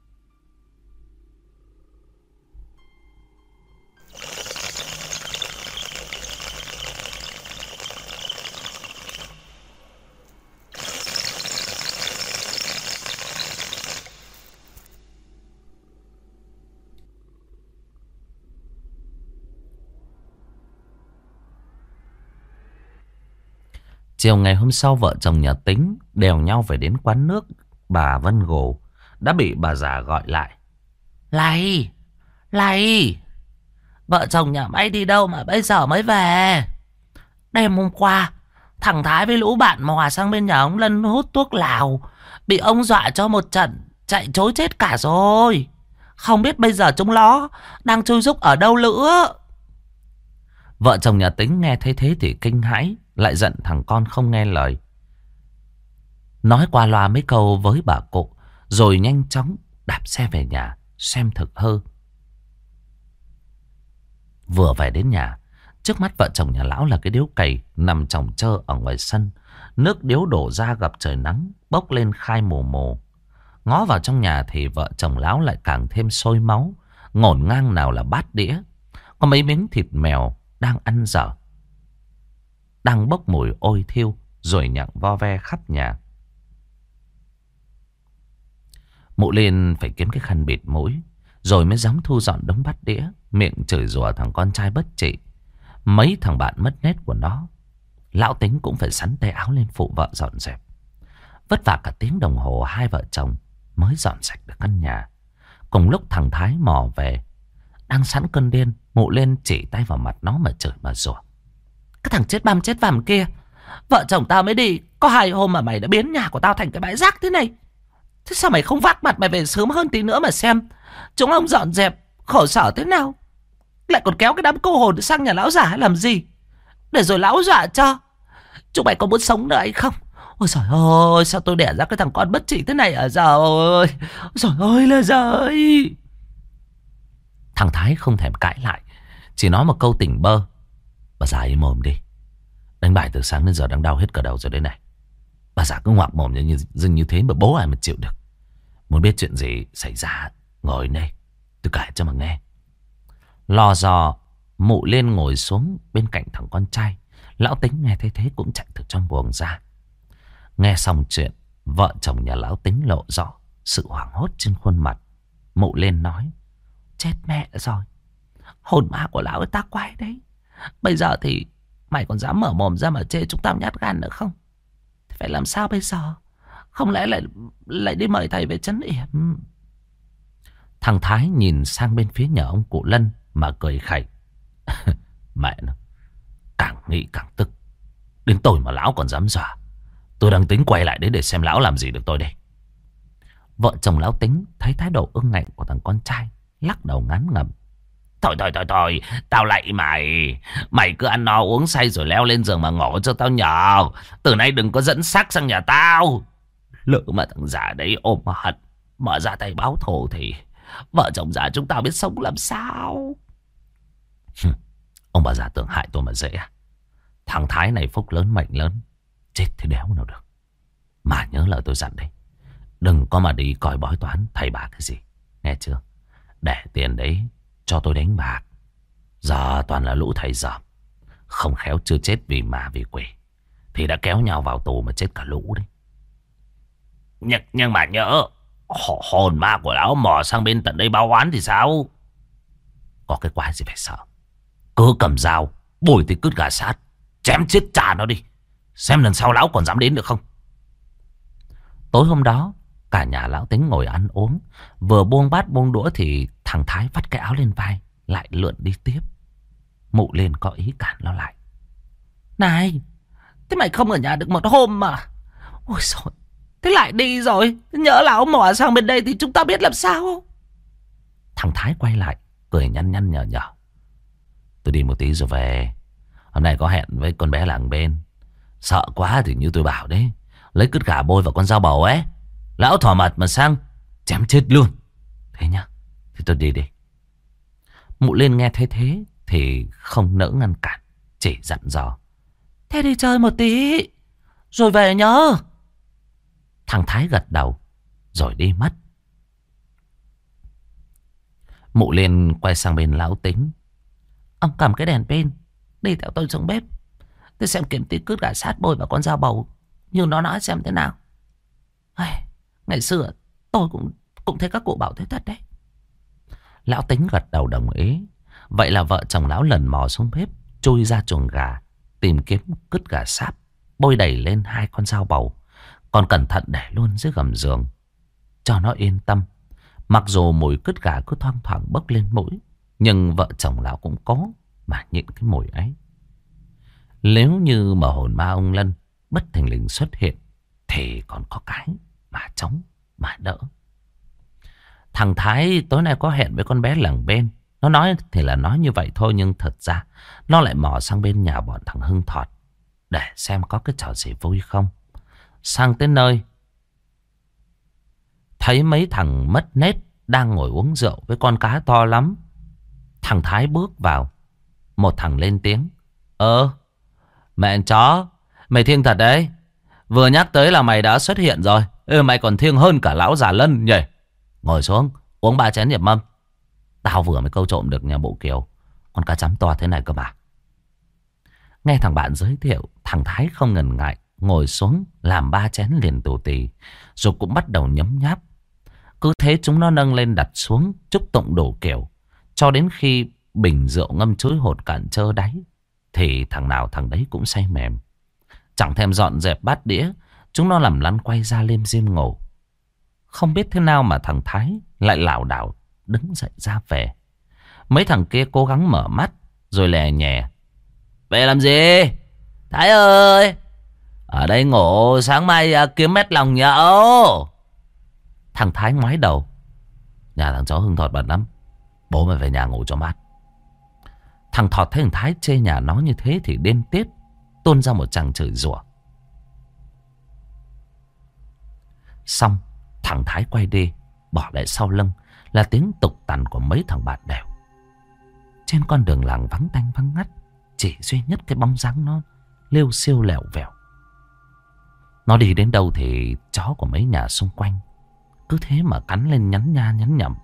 Chiều ngày hôm sau, vợ chồng nhà Tính đèo nhau về đến quán nước bà Vân Gồ đã bị bà già gọi lại. Này, vợ chồng nhà mày đi đâu mà bây giờ mới về? Đêm hôm qua, thằng Thái với lũ bạn mò sang bên nhà ông Lân hút thuốc lào, bị ông dọa cho một trận, chạy trối chết cả rồi. Không biết bây giờ chúng nó đang chui rúc ở đâu nữa. Vợ chồng nhà Tính nghe thấy thế thì kinh hãi, lại giận thằng con không nghe lời. Nói qua loa mấy câu với bà cụ, rồi nhanh chóng đạp xe về nhà xem thực hư. Vừa về đến nhà, trước mắt vợ chồng nhà lão là cái điếu cày nằm chồng chơ ở ngoài sân. Nước điếu đổ ra gặp trời nắng, bốc lên khai mù mù. Ngó vào trong nhà thì vợ chồng lão lại càng thêm sôi máu. Ngổn ngang nào là bát đĩa, có mấy miếng thịt mèo đang ăn dở, đang bốc mùi ôi thiêu, rồi nhặng vo ve khắp nhà. Mụ Liên phải kiếm cái khăn bịt mũi, rồi mới dám thu dọn đống bát đĩa, miệng chửi rủa thằng con trai bất trị. Mấy thằng bạn mất nết của nó, lão Tính cũng phải xắn tay áo lên phụ vợ dọn dẹp. Vất vả cả tiếng đồng hồ, hai vợ chồng mới dọn sạch được căn nhà. Cùng lúc thằng Thái mò về, Đang sẵn cơn điên, Mụ Liên chỉ tay vào mặt nó mà chửi mà rủa. Cái thằng chết băm chết vằm kia, vợ chồng tao mới đi có 2 hôm mà mày đã biến nhà của tao thành cái bãi rác thế này. Thế sao mày không vác mặt mày về sớm hơn tí nữa mà xem chúng ông dọn dẹp khổ sở thế nào? Lại còn kéo cái đám cô hồn sang nhà lão già làm gì? Để rồi lão dọa cho. Chúng mày có muốn sống nữa hay không? Ôi trời ơi, sao tôi đẻ ra cái thằng con bất trị thế này à? Trời ơi, trời ơi là trời. Thằng Thái không thèm cãi lại, chỉ nói một câu tỉnh bơ. Bà già im mồm đi. Đánh bài từ sáng đến giờ đang đau hết cả đầu rồi đấy này. Bà già cứ ngoạc mồm như thế mà bố ai mà chịu được. Muốn biết chuyện gì xảy ra, ngồi đây tôi kể cho mà nghe. Lò dò, Mụ Liên ngồi xuống bên cạnh thằng con trai. Lão Tính nghe thấy thế cũng chạy từ trong buồng ra. Nghe xong chuyện, vợ chồng nhà Lão Tính lộ rõ sự hoảng hốt trên khuôn mặt. Mụ Liên nói: chết mẹ rồi, hồn ma của lão ấy ta quay đấy. Bây giờ thì mày còn dám mở mồm ra mà chê chúng tao nhát gan nữa không? Thì phải làm sao bây giờ? Không lẽ lại đi mời thầy về trấn yểm? Thằng Thái nhìn sang bên phía nhà ông cụ Lân mà cười khẩy. Mẹ nó, càng nghĩ càng tức. Đến tôi mà lão còn dám dọa. Tôi đang tính quay lại đấy để xem lão làm gì được tôi đây. Vợ chồng Lão Tính thấy thái độ ương ngạnh của thằng con trai, lắc đầu ngán ngẩm. Thôi, tao lạy mày. Mày cứ ăn no uống say rồi leo lên giường mà ngủ cho tao nhờ. Từ nay đừng có dẫn xác sang nhà tao. Lỡ mà thằng già đấy ôm hận mở ra tay báo thù thì vợ chồng già chúng tao biết sống làm sao. Ông bà già tưởng hại tôi mà dễ à? Thằng Thái này phúc lớn mệnh lớn, chết thì đéo nào được. Mà nhớ lời tôi dặn đấy, đừng có mà đi coi bói toán thầy bạc cái gì, nghe chưa? Để tiền đấy cho tôi đánh bạc. Giờ toàn là lũ thầy dởm, không khéo chưa chết vì ma vì quỷ thì đã kéo nhau vào tù mà chết cả lũ đấy. Nhưng mà nhớ hồn ma của lão mò sang bên tận đây báo oán thì sao? Có cái quái gì phải sợ. Cứ cầm dao bồi thì cứt gà sát, chém chết cha nó đi, xem lần sau lão còn dám đến được không. Tối hôm đó cả nhà Lão Tính ngồi ăn uống. Vừa buông bát buông đũa thì thằng Thái vắt cái áo lên vai lại lượn đi tiếp. Mụ Liên có ý cản nó lại. Này, thế mày không ở nhà được một hôm mà. Ôi trời, thế lại đi rồi. Nhỡ lão mò sang bên đây thì chúng ta biết làm sao. Thằng Thái quay lại cười nhăn nhăn nhở nhở. Tôi đi một tí rồi về. Hôm nay có hẹn với con bé làng bên. Sợ quá thì như tôi bảo đấy, lấy cứt gà bôi vào con dao bầu ấy. Lão thỏ mặt mà sang chém chết luôn. Thế nhá, thì tôi đi đi. Mụ Liên nghe thấy thế thì không nỡ ngăn cản, chỉ dặn dò. Thế đi chơi một tí rồi về nhớ. Thằng Thái gật đầu rồi đi mất. Mụ Liên quay sang bên Lão Tính. Ông cầm cái đèn pin đi theo tôi xuống bếp. Tôi xem kiếm tí cứt gà sát bôi vào con dao bầu như nó nói xem thế nào. Ngày xưa tôi cũng thấy các cụ bảo thế thật đấy. Lão Tính gật đầu đồng ý. Vậy là vợ chồng lão lần mò xuống bếp, chui ra chuồng gà, tìm kiếm cứt gà sáp, bôi đầy lên 2 con dao bầu, còn cẩn thận để luôn dưới gầm giường cho nó yên tâm. Mặc dù mùi cứt gà cứ thoang thoảng bốc lên mũi, nhưng vợ chồng lão cũng cố mà nhịn cái mùi ấy. Nếu như mà hồn ma ông Lân bất thình lình xuất hiện thì còn có cái mà chống mà đỡ. Thằng Thái tối nay có hẹn với con bé làng bên. Nó nói thì là nói như vậy thôi, nhưng thật ra nó lại mò sang bên nhà bọn thằng Hưng Thọt để xem có cái trò gì vui không. Sang tới nơi thấy mấy thằng mất nết đang ngồi uống rượu với con cá to lắm. Thằng Thái bước vào. Một thằng lên tiếng. Mẹ chó, mày thiêng thật đấy. Vừa nhắc tới là mày đã xuất hiện rồi. Mày còn thiêng hơn cả lão già Lân nhỉ. Ngồi xuống uống 3 chén nhập mâm. Tao vừa mới câu trộm được nhà bộ Kiều con cá chấm to thế này cơ mà. Nghe thằng bạn giới thiệu, thằng Thái không ngần ngại ngồi xuống làm 3 chén liền tù tì, rồi cũng bắt đầu nhấm nháp. Cứ thế chúng nó nâng lên đặt xuống chúc tụng đủ kiểu, cho đến khi bình rượu ngâm chuối hột cạn trơ đáy thì thằng nào thằng đấy cũng say mềm. Chẳng thèm dọn dẹp bát đĩa, chúng nó làm lăn quay ra lim dim ngủ. Không biết thế nào mà thằng Thái lại lảo đảo đứng dậy ra về. Mấy thằng kia cố gắng mở mắt rồi lè nhè. Về làm gì? Thái ơi! Ở đây ngủ, sáng mai kiếm mét lòng nhậu. Thằng Thái ngoái đầu. Nhà thằng chó Hưng Thọt bẩn lắm. Bố mày về nhà ngủ cho mát. Thằng Thọt thấy thằng Thái chê nhà nó như thế thì điên tiết, tuôn ra một tràng chửi rủa. Xong thằng Thái quay đi, bỏ lại sau lưng là tiếng tục tằn của mấy thằng bạn đèo. Trên con đường làng vắng tanh vắng ngắt, chỉ duy nhất cái bóng dáng nó liêu xiêu lẻo vẻo. Nó đi đến đâu thì chó của mấy nhà xung quanh cứ thế mà cắn lên nhắn nha nhắn nhẩm.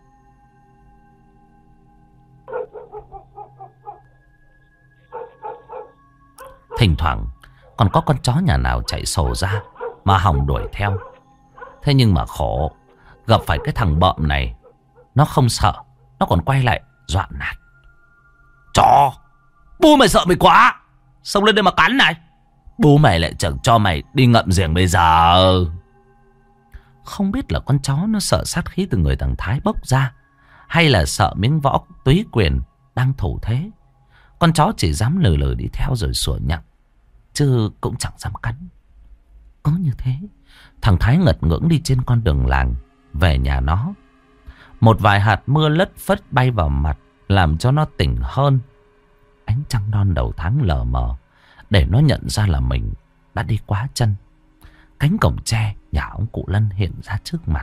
Thỉnh thoảng còn có con chó nhà nào chạy sổ ra mà hòng đuổi theo. Thế nhưng mà khổ, gặp phải cái thằng bợm này, nó không sợ, nó còn quay lại dọa nạt. Chó, bố mày sợ mày quá, xông lên đây mà cắn này. Bố mày lại chẳng cho mày đi ngậm giềng bây giờ. Không biết là con chó nó sợ sát khí từ người thằng Thái bốc ra, hay là sợ miếng võ túy quyền đang thủ thế. Con chó chỉ dám lừ lừ đi theo rồi sủa nhặng, chứ cũng chẳng dám cắn. Có như thế, thằng Thái ngật ngưỡng đi trên con đường làng về nhà nó. Một vài hạt mưa lất phất bay vào mặt, làm cho nó tỉnh hơn. Ánh trăng non đầu tháng lờ mờ để nó nhận ra là mình đã đi quá chân. Cánh cổng tre nhà ông cụ Lân hiện ra trước mặt.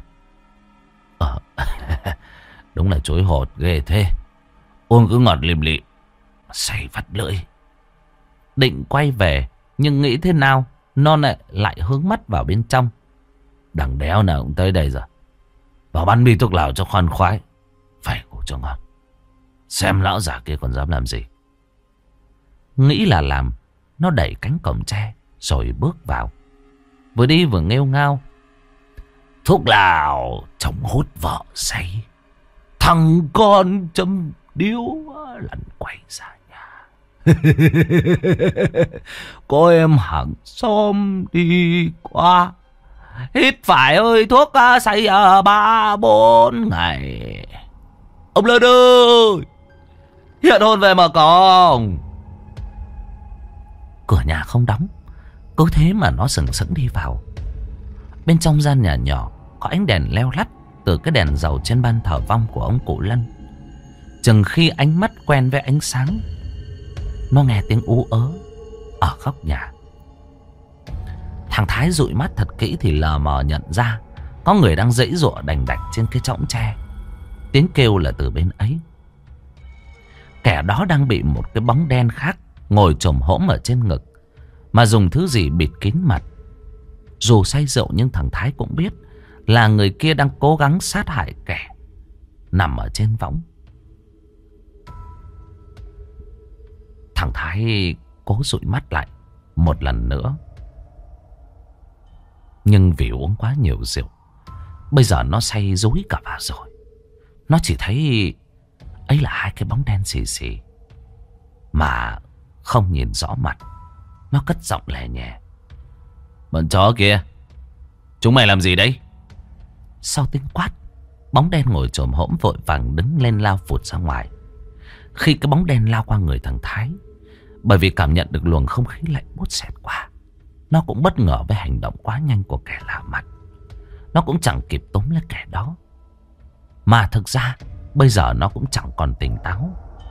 Đúng là chối hột ghê thế. Uống cứ ngọt lìm lịm, say vắt lưỡi. Định quay về, nhưng nghĩ thế nào nó lại hướng mắt vào bên trong. Đằng đéo nào cũng tới đây rồi, vào bắn bi thuốc lào cho khoan khoái, phải ngủ cho ngon. Xem lão già kia còn dám làm gì. Nghĩ là làm, nó đẩy cánh cổng tre rồi bước vào. Vừa đi vừa nghêu ngao. Thuốc lào chống hút vợ say, thằng con châm điếu lặn quay ra nhà. Có em hàng xóm đi qua, hít phải hơi thuốc say 3-4 ngày. Ông Lân ơi, hiện hôn về mà còn. Cửa nhà không đóng, cứ thế mà nó sừng sững đi vào. Bên trong gian nhà nhỏ có ánh đèn leo lắt từ cái đèn dầu trên ban thờ vong của ông cụ Lân. Chừng khi ánh mắt quen với ánh sáng, nó nghe tiếng ú ớ ở góc nhà. Thằng Thái dụi mắt thật kỹ thì lờ mờ nhận ra có người đang giãy giụa đành đạch trên cái chõng tre. Tiếng kêu là từ bên ấy. Kẻ đó đang bị một cái bóng đen khác ngồi chồm hổm ở trên ngực, mà dùng thứ gì bịt kín mặt. Dù say rượu nhưng thằng Thái cũng biết là người kia đang cố gắng sát hại kẻ nằm ở trên võng. Thằng Thái cố dụi mắt lại một lần nữa, nhưng vì uống quá nhiều rượu, bây giờ nó say rúi cả vào rồi. Nó chỉ thấy ấy là hai cái bóng đen xì xì, mà không nhìn rõ mặt. Nó cất giọng lè nhẹ. Bọn chó kia, chúng mày làm gì đấy? Sau tiếng quát, bóng đen ngồi chồm hổm vội vàng đứng lên lao vụt ra ngoài. Khi cái bóng đen lao qua người thằng Thái, bởi vì cảm nhận được luồng không khí lạnh buốt xẹt qua, nó cũng bất ngờ với hành động quá nhanh của kẻ lạ mặt. Nó cũng chẳng kịp túm lấy kẻ đó. Mà thực ra bây giờ nó cũng chẳng còn tỉnh táo.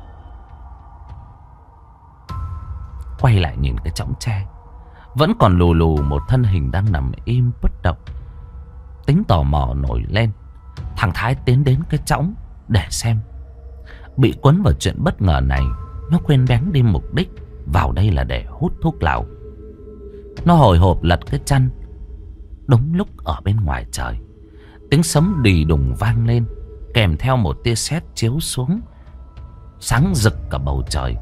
Quay lại nhìn cái chõng tre, vẫn còn lù lù một thân hình đang nằm im bất động. Tính tò mò nổi lên, thằng Thái tiến đến cái chõng để xem. Bị quấn vào chuyện bất ngờ này, nó quên bén đi mục đích vào đây là để hút thuốc lào. Nó hồi hộp lật cái chăn. Đúng lúc ở bên ngoài trời, tiếng sấm đì đùng vang lên, kèm theo một tia sét chiếu xuống, sáng rực cả bầu trời.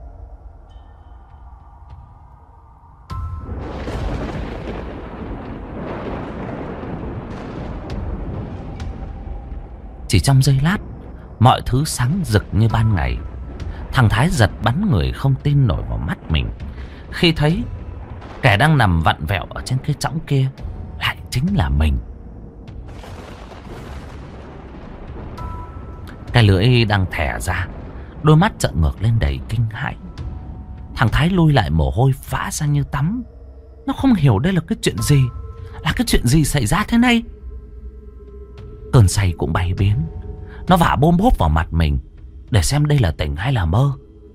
Chỉ trong giây lát, mọi thứ sáng rực như ban ngày. Thằng Thái giật bắn người không tin nổi vào mắt mình khi thấy kẻ đang nằm vặn vẹo ở trên cái chõng kia lại chính là mình. Cái lưỡi đang thè ra, Đôi mắt trợn ngược lên đầy kinh hãi. Thằng Thái lui lại, mồ hôi vã ra như tắm. Nó không hiểu đây là cái chuyện gì. Là cái chuyện gì xảy ra thế này. Cơn say cũng bay biến. Nó vả bôm bốp vào mặt mình để xem đây là tỉnh hay là mơ.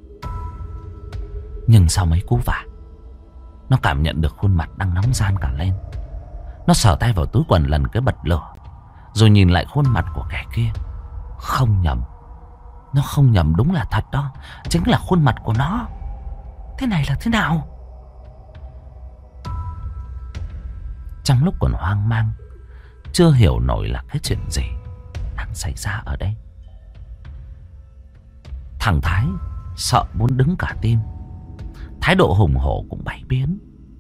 Nhưng sau mấy cú vả, nó cảm nhận được khuôn mặt đang nóng ran cả lên. Nó sờ tay vào túi quần lần cái bật lửa, rồi nhìn lại khuôn mặt của kẻ kia. Không nhầm. Nó không nhầm, đúng là thật đó. Chính là khuôn mặt của nó. Thế này là thế nào? Trong lúc còn hoang mang, chưa hiểu nổi là cái chuyện gì đang xảy ra ở đây, thằng Thái sợ muốn đứng cả tim. Thái độ hùng hổ cũng bay biến.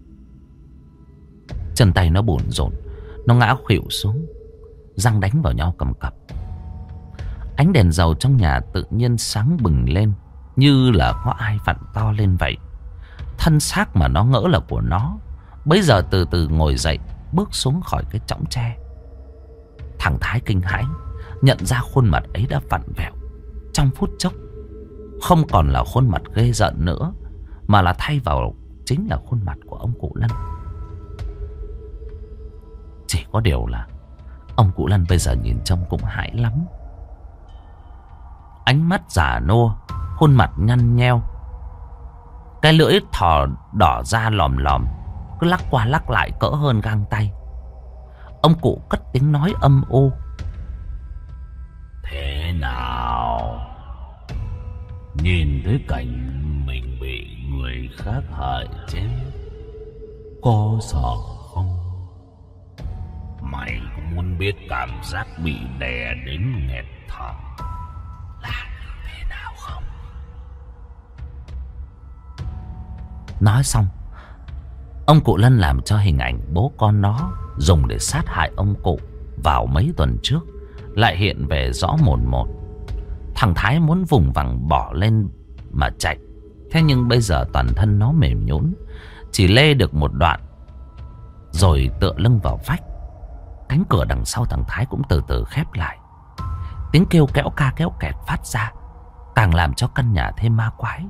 Chân tay nó bủn rộn, nó ngã khuỵu xuống, răng đánh vào nhau cầm cập. Ánh đèn dầu trong nhà tự nhiên sáng bừng lên, như là có ai vặn to lên vậy. Thân xác mà nó ngỡ là của nó bây giờ từ từ ngồi dậy, bước xuống khỏi cái chõng tre. Thằng Thái kinh hãi, nhận ra khuôn mặt ấy đã vặn vẹo. Trong phút chốc, không còn là khuôn mặt ghê rợn nữa, mà là thay vào chính là khuôn mặt của ông cụ Lân. Chỉ có điều là ông cụ Lân bây giờ nhìn trông cũng hãi lắm. Ánh mắt già nua, khuôn mặt nhăn nheo, cái lưỡi thò đỏ ra lòm lòm, cứ lắc qua lắc lại cỡ hơn gang tay. Ông cụ cất tiếng nói âm u. Thế nào? Nhìn thấy cảnh mình bị người khác hại chết, có sợ không? Mày có muốn biết cảm giác bị đè đến nghẹt thở là thế nào không? Nói xong, ông cụ Lân làm cho hình ảnh bố con nó dùng để sát hại ông cụ vào mấy tuần trước lại hiện về rõ mồn một. Thằng Thái muốn vùng vằng bỏ lên mà chạy. Thế nhưng bây giờ toàn thân nó mềm nhũn, chỉ lê được một đoạn rồi tựa lưng vào vách. Cánh cửa đằng sau thằng Thái cũng từ từ khép lại. Tiếng kêu kéo ca kéo kẹt phát ra, càng làm cho căn nhà thêm ma quái.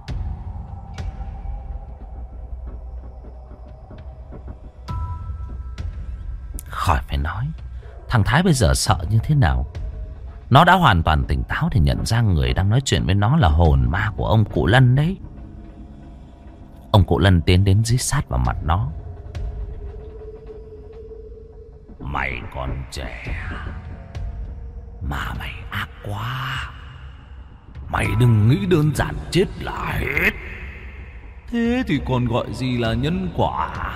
Khỏi phải nói, thằng Thái bây giờ sợ như thế nào. Nó đã hoàn toàn tỉnh táo để nhận ra người đang nói chuyện với nó là hồn ma của ông cụ Lân đấy. Ông cụ Lân tiến đến dí sát vào mặt nó. Mày còn trẻ mà mày ác quá. Mày đừng nghĩ đơn giản chết là hết. Thế thì còn gọi gì là nhân quả?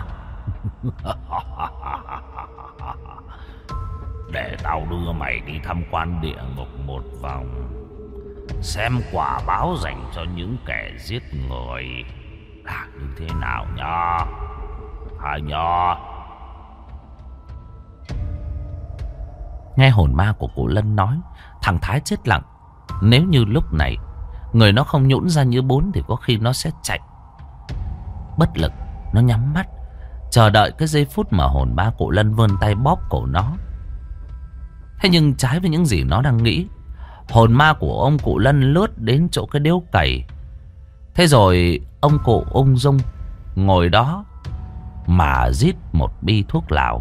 Để tao đưa mày đi tham quan địa ngục một vòng, xem quả báo dành cho những kẻ giết người là như thế nào nhá. Hả nhá? Nghe hồn ma của cụ Lân nói, thằng Thái chết lặng. Nếu như lúc này người nó không nhũn ra như bún thì có khi nó sẽ chạy. Bất lực, nó nhắm mắt chờ đợi cái giây phút mà hồn ma cụ Lân vươn tay bóp cổ nó. Thế nhưng trái với những gì nó đang nghĩ, hồn ma của ông cụ Lân lướt đến chỗ cái điếu cày. Thế rồi ông cụ ung dung ngồi đó mà rít một bi thuốc lào.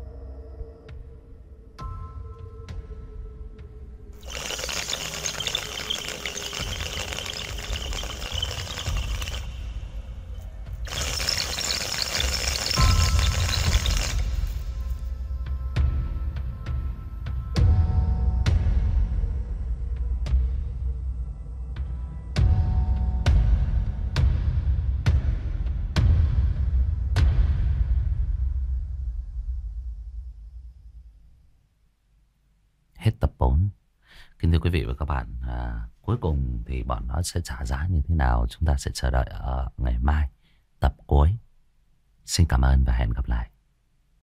Hết tập 4. Kính thưa quý vị và các bạn, cuối cùng thì bọn nó sẽ trả giá như thế nào chúng ta sẽ chờ đợi ở ngày mai, tập cuối. Xin cảm ơn và hẹn gặp lại.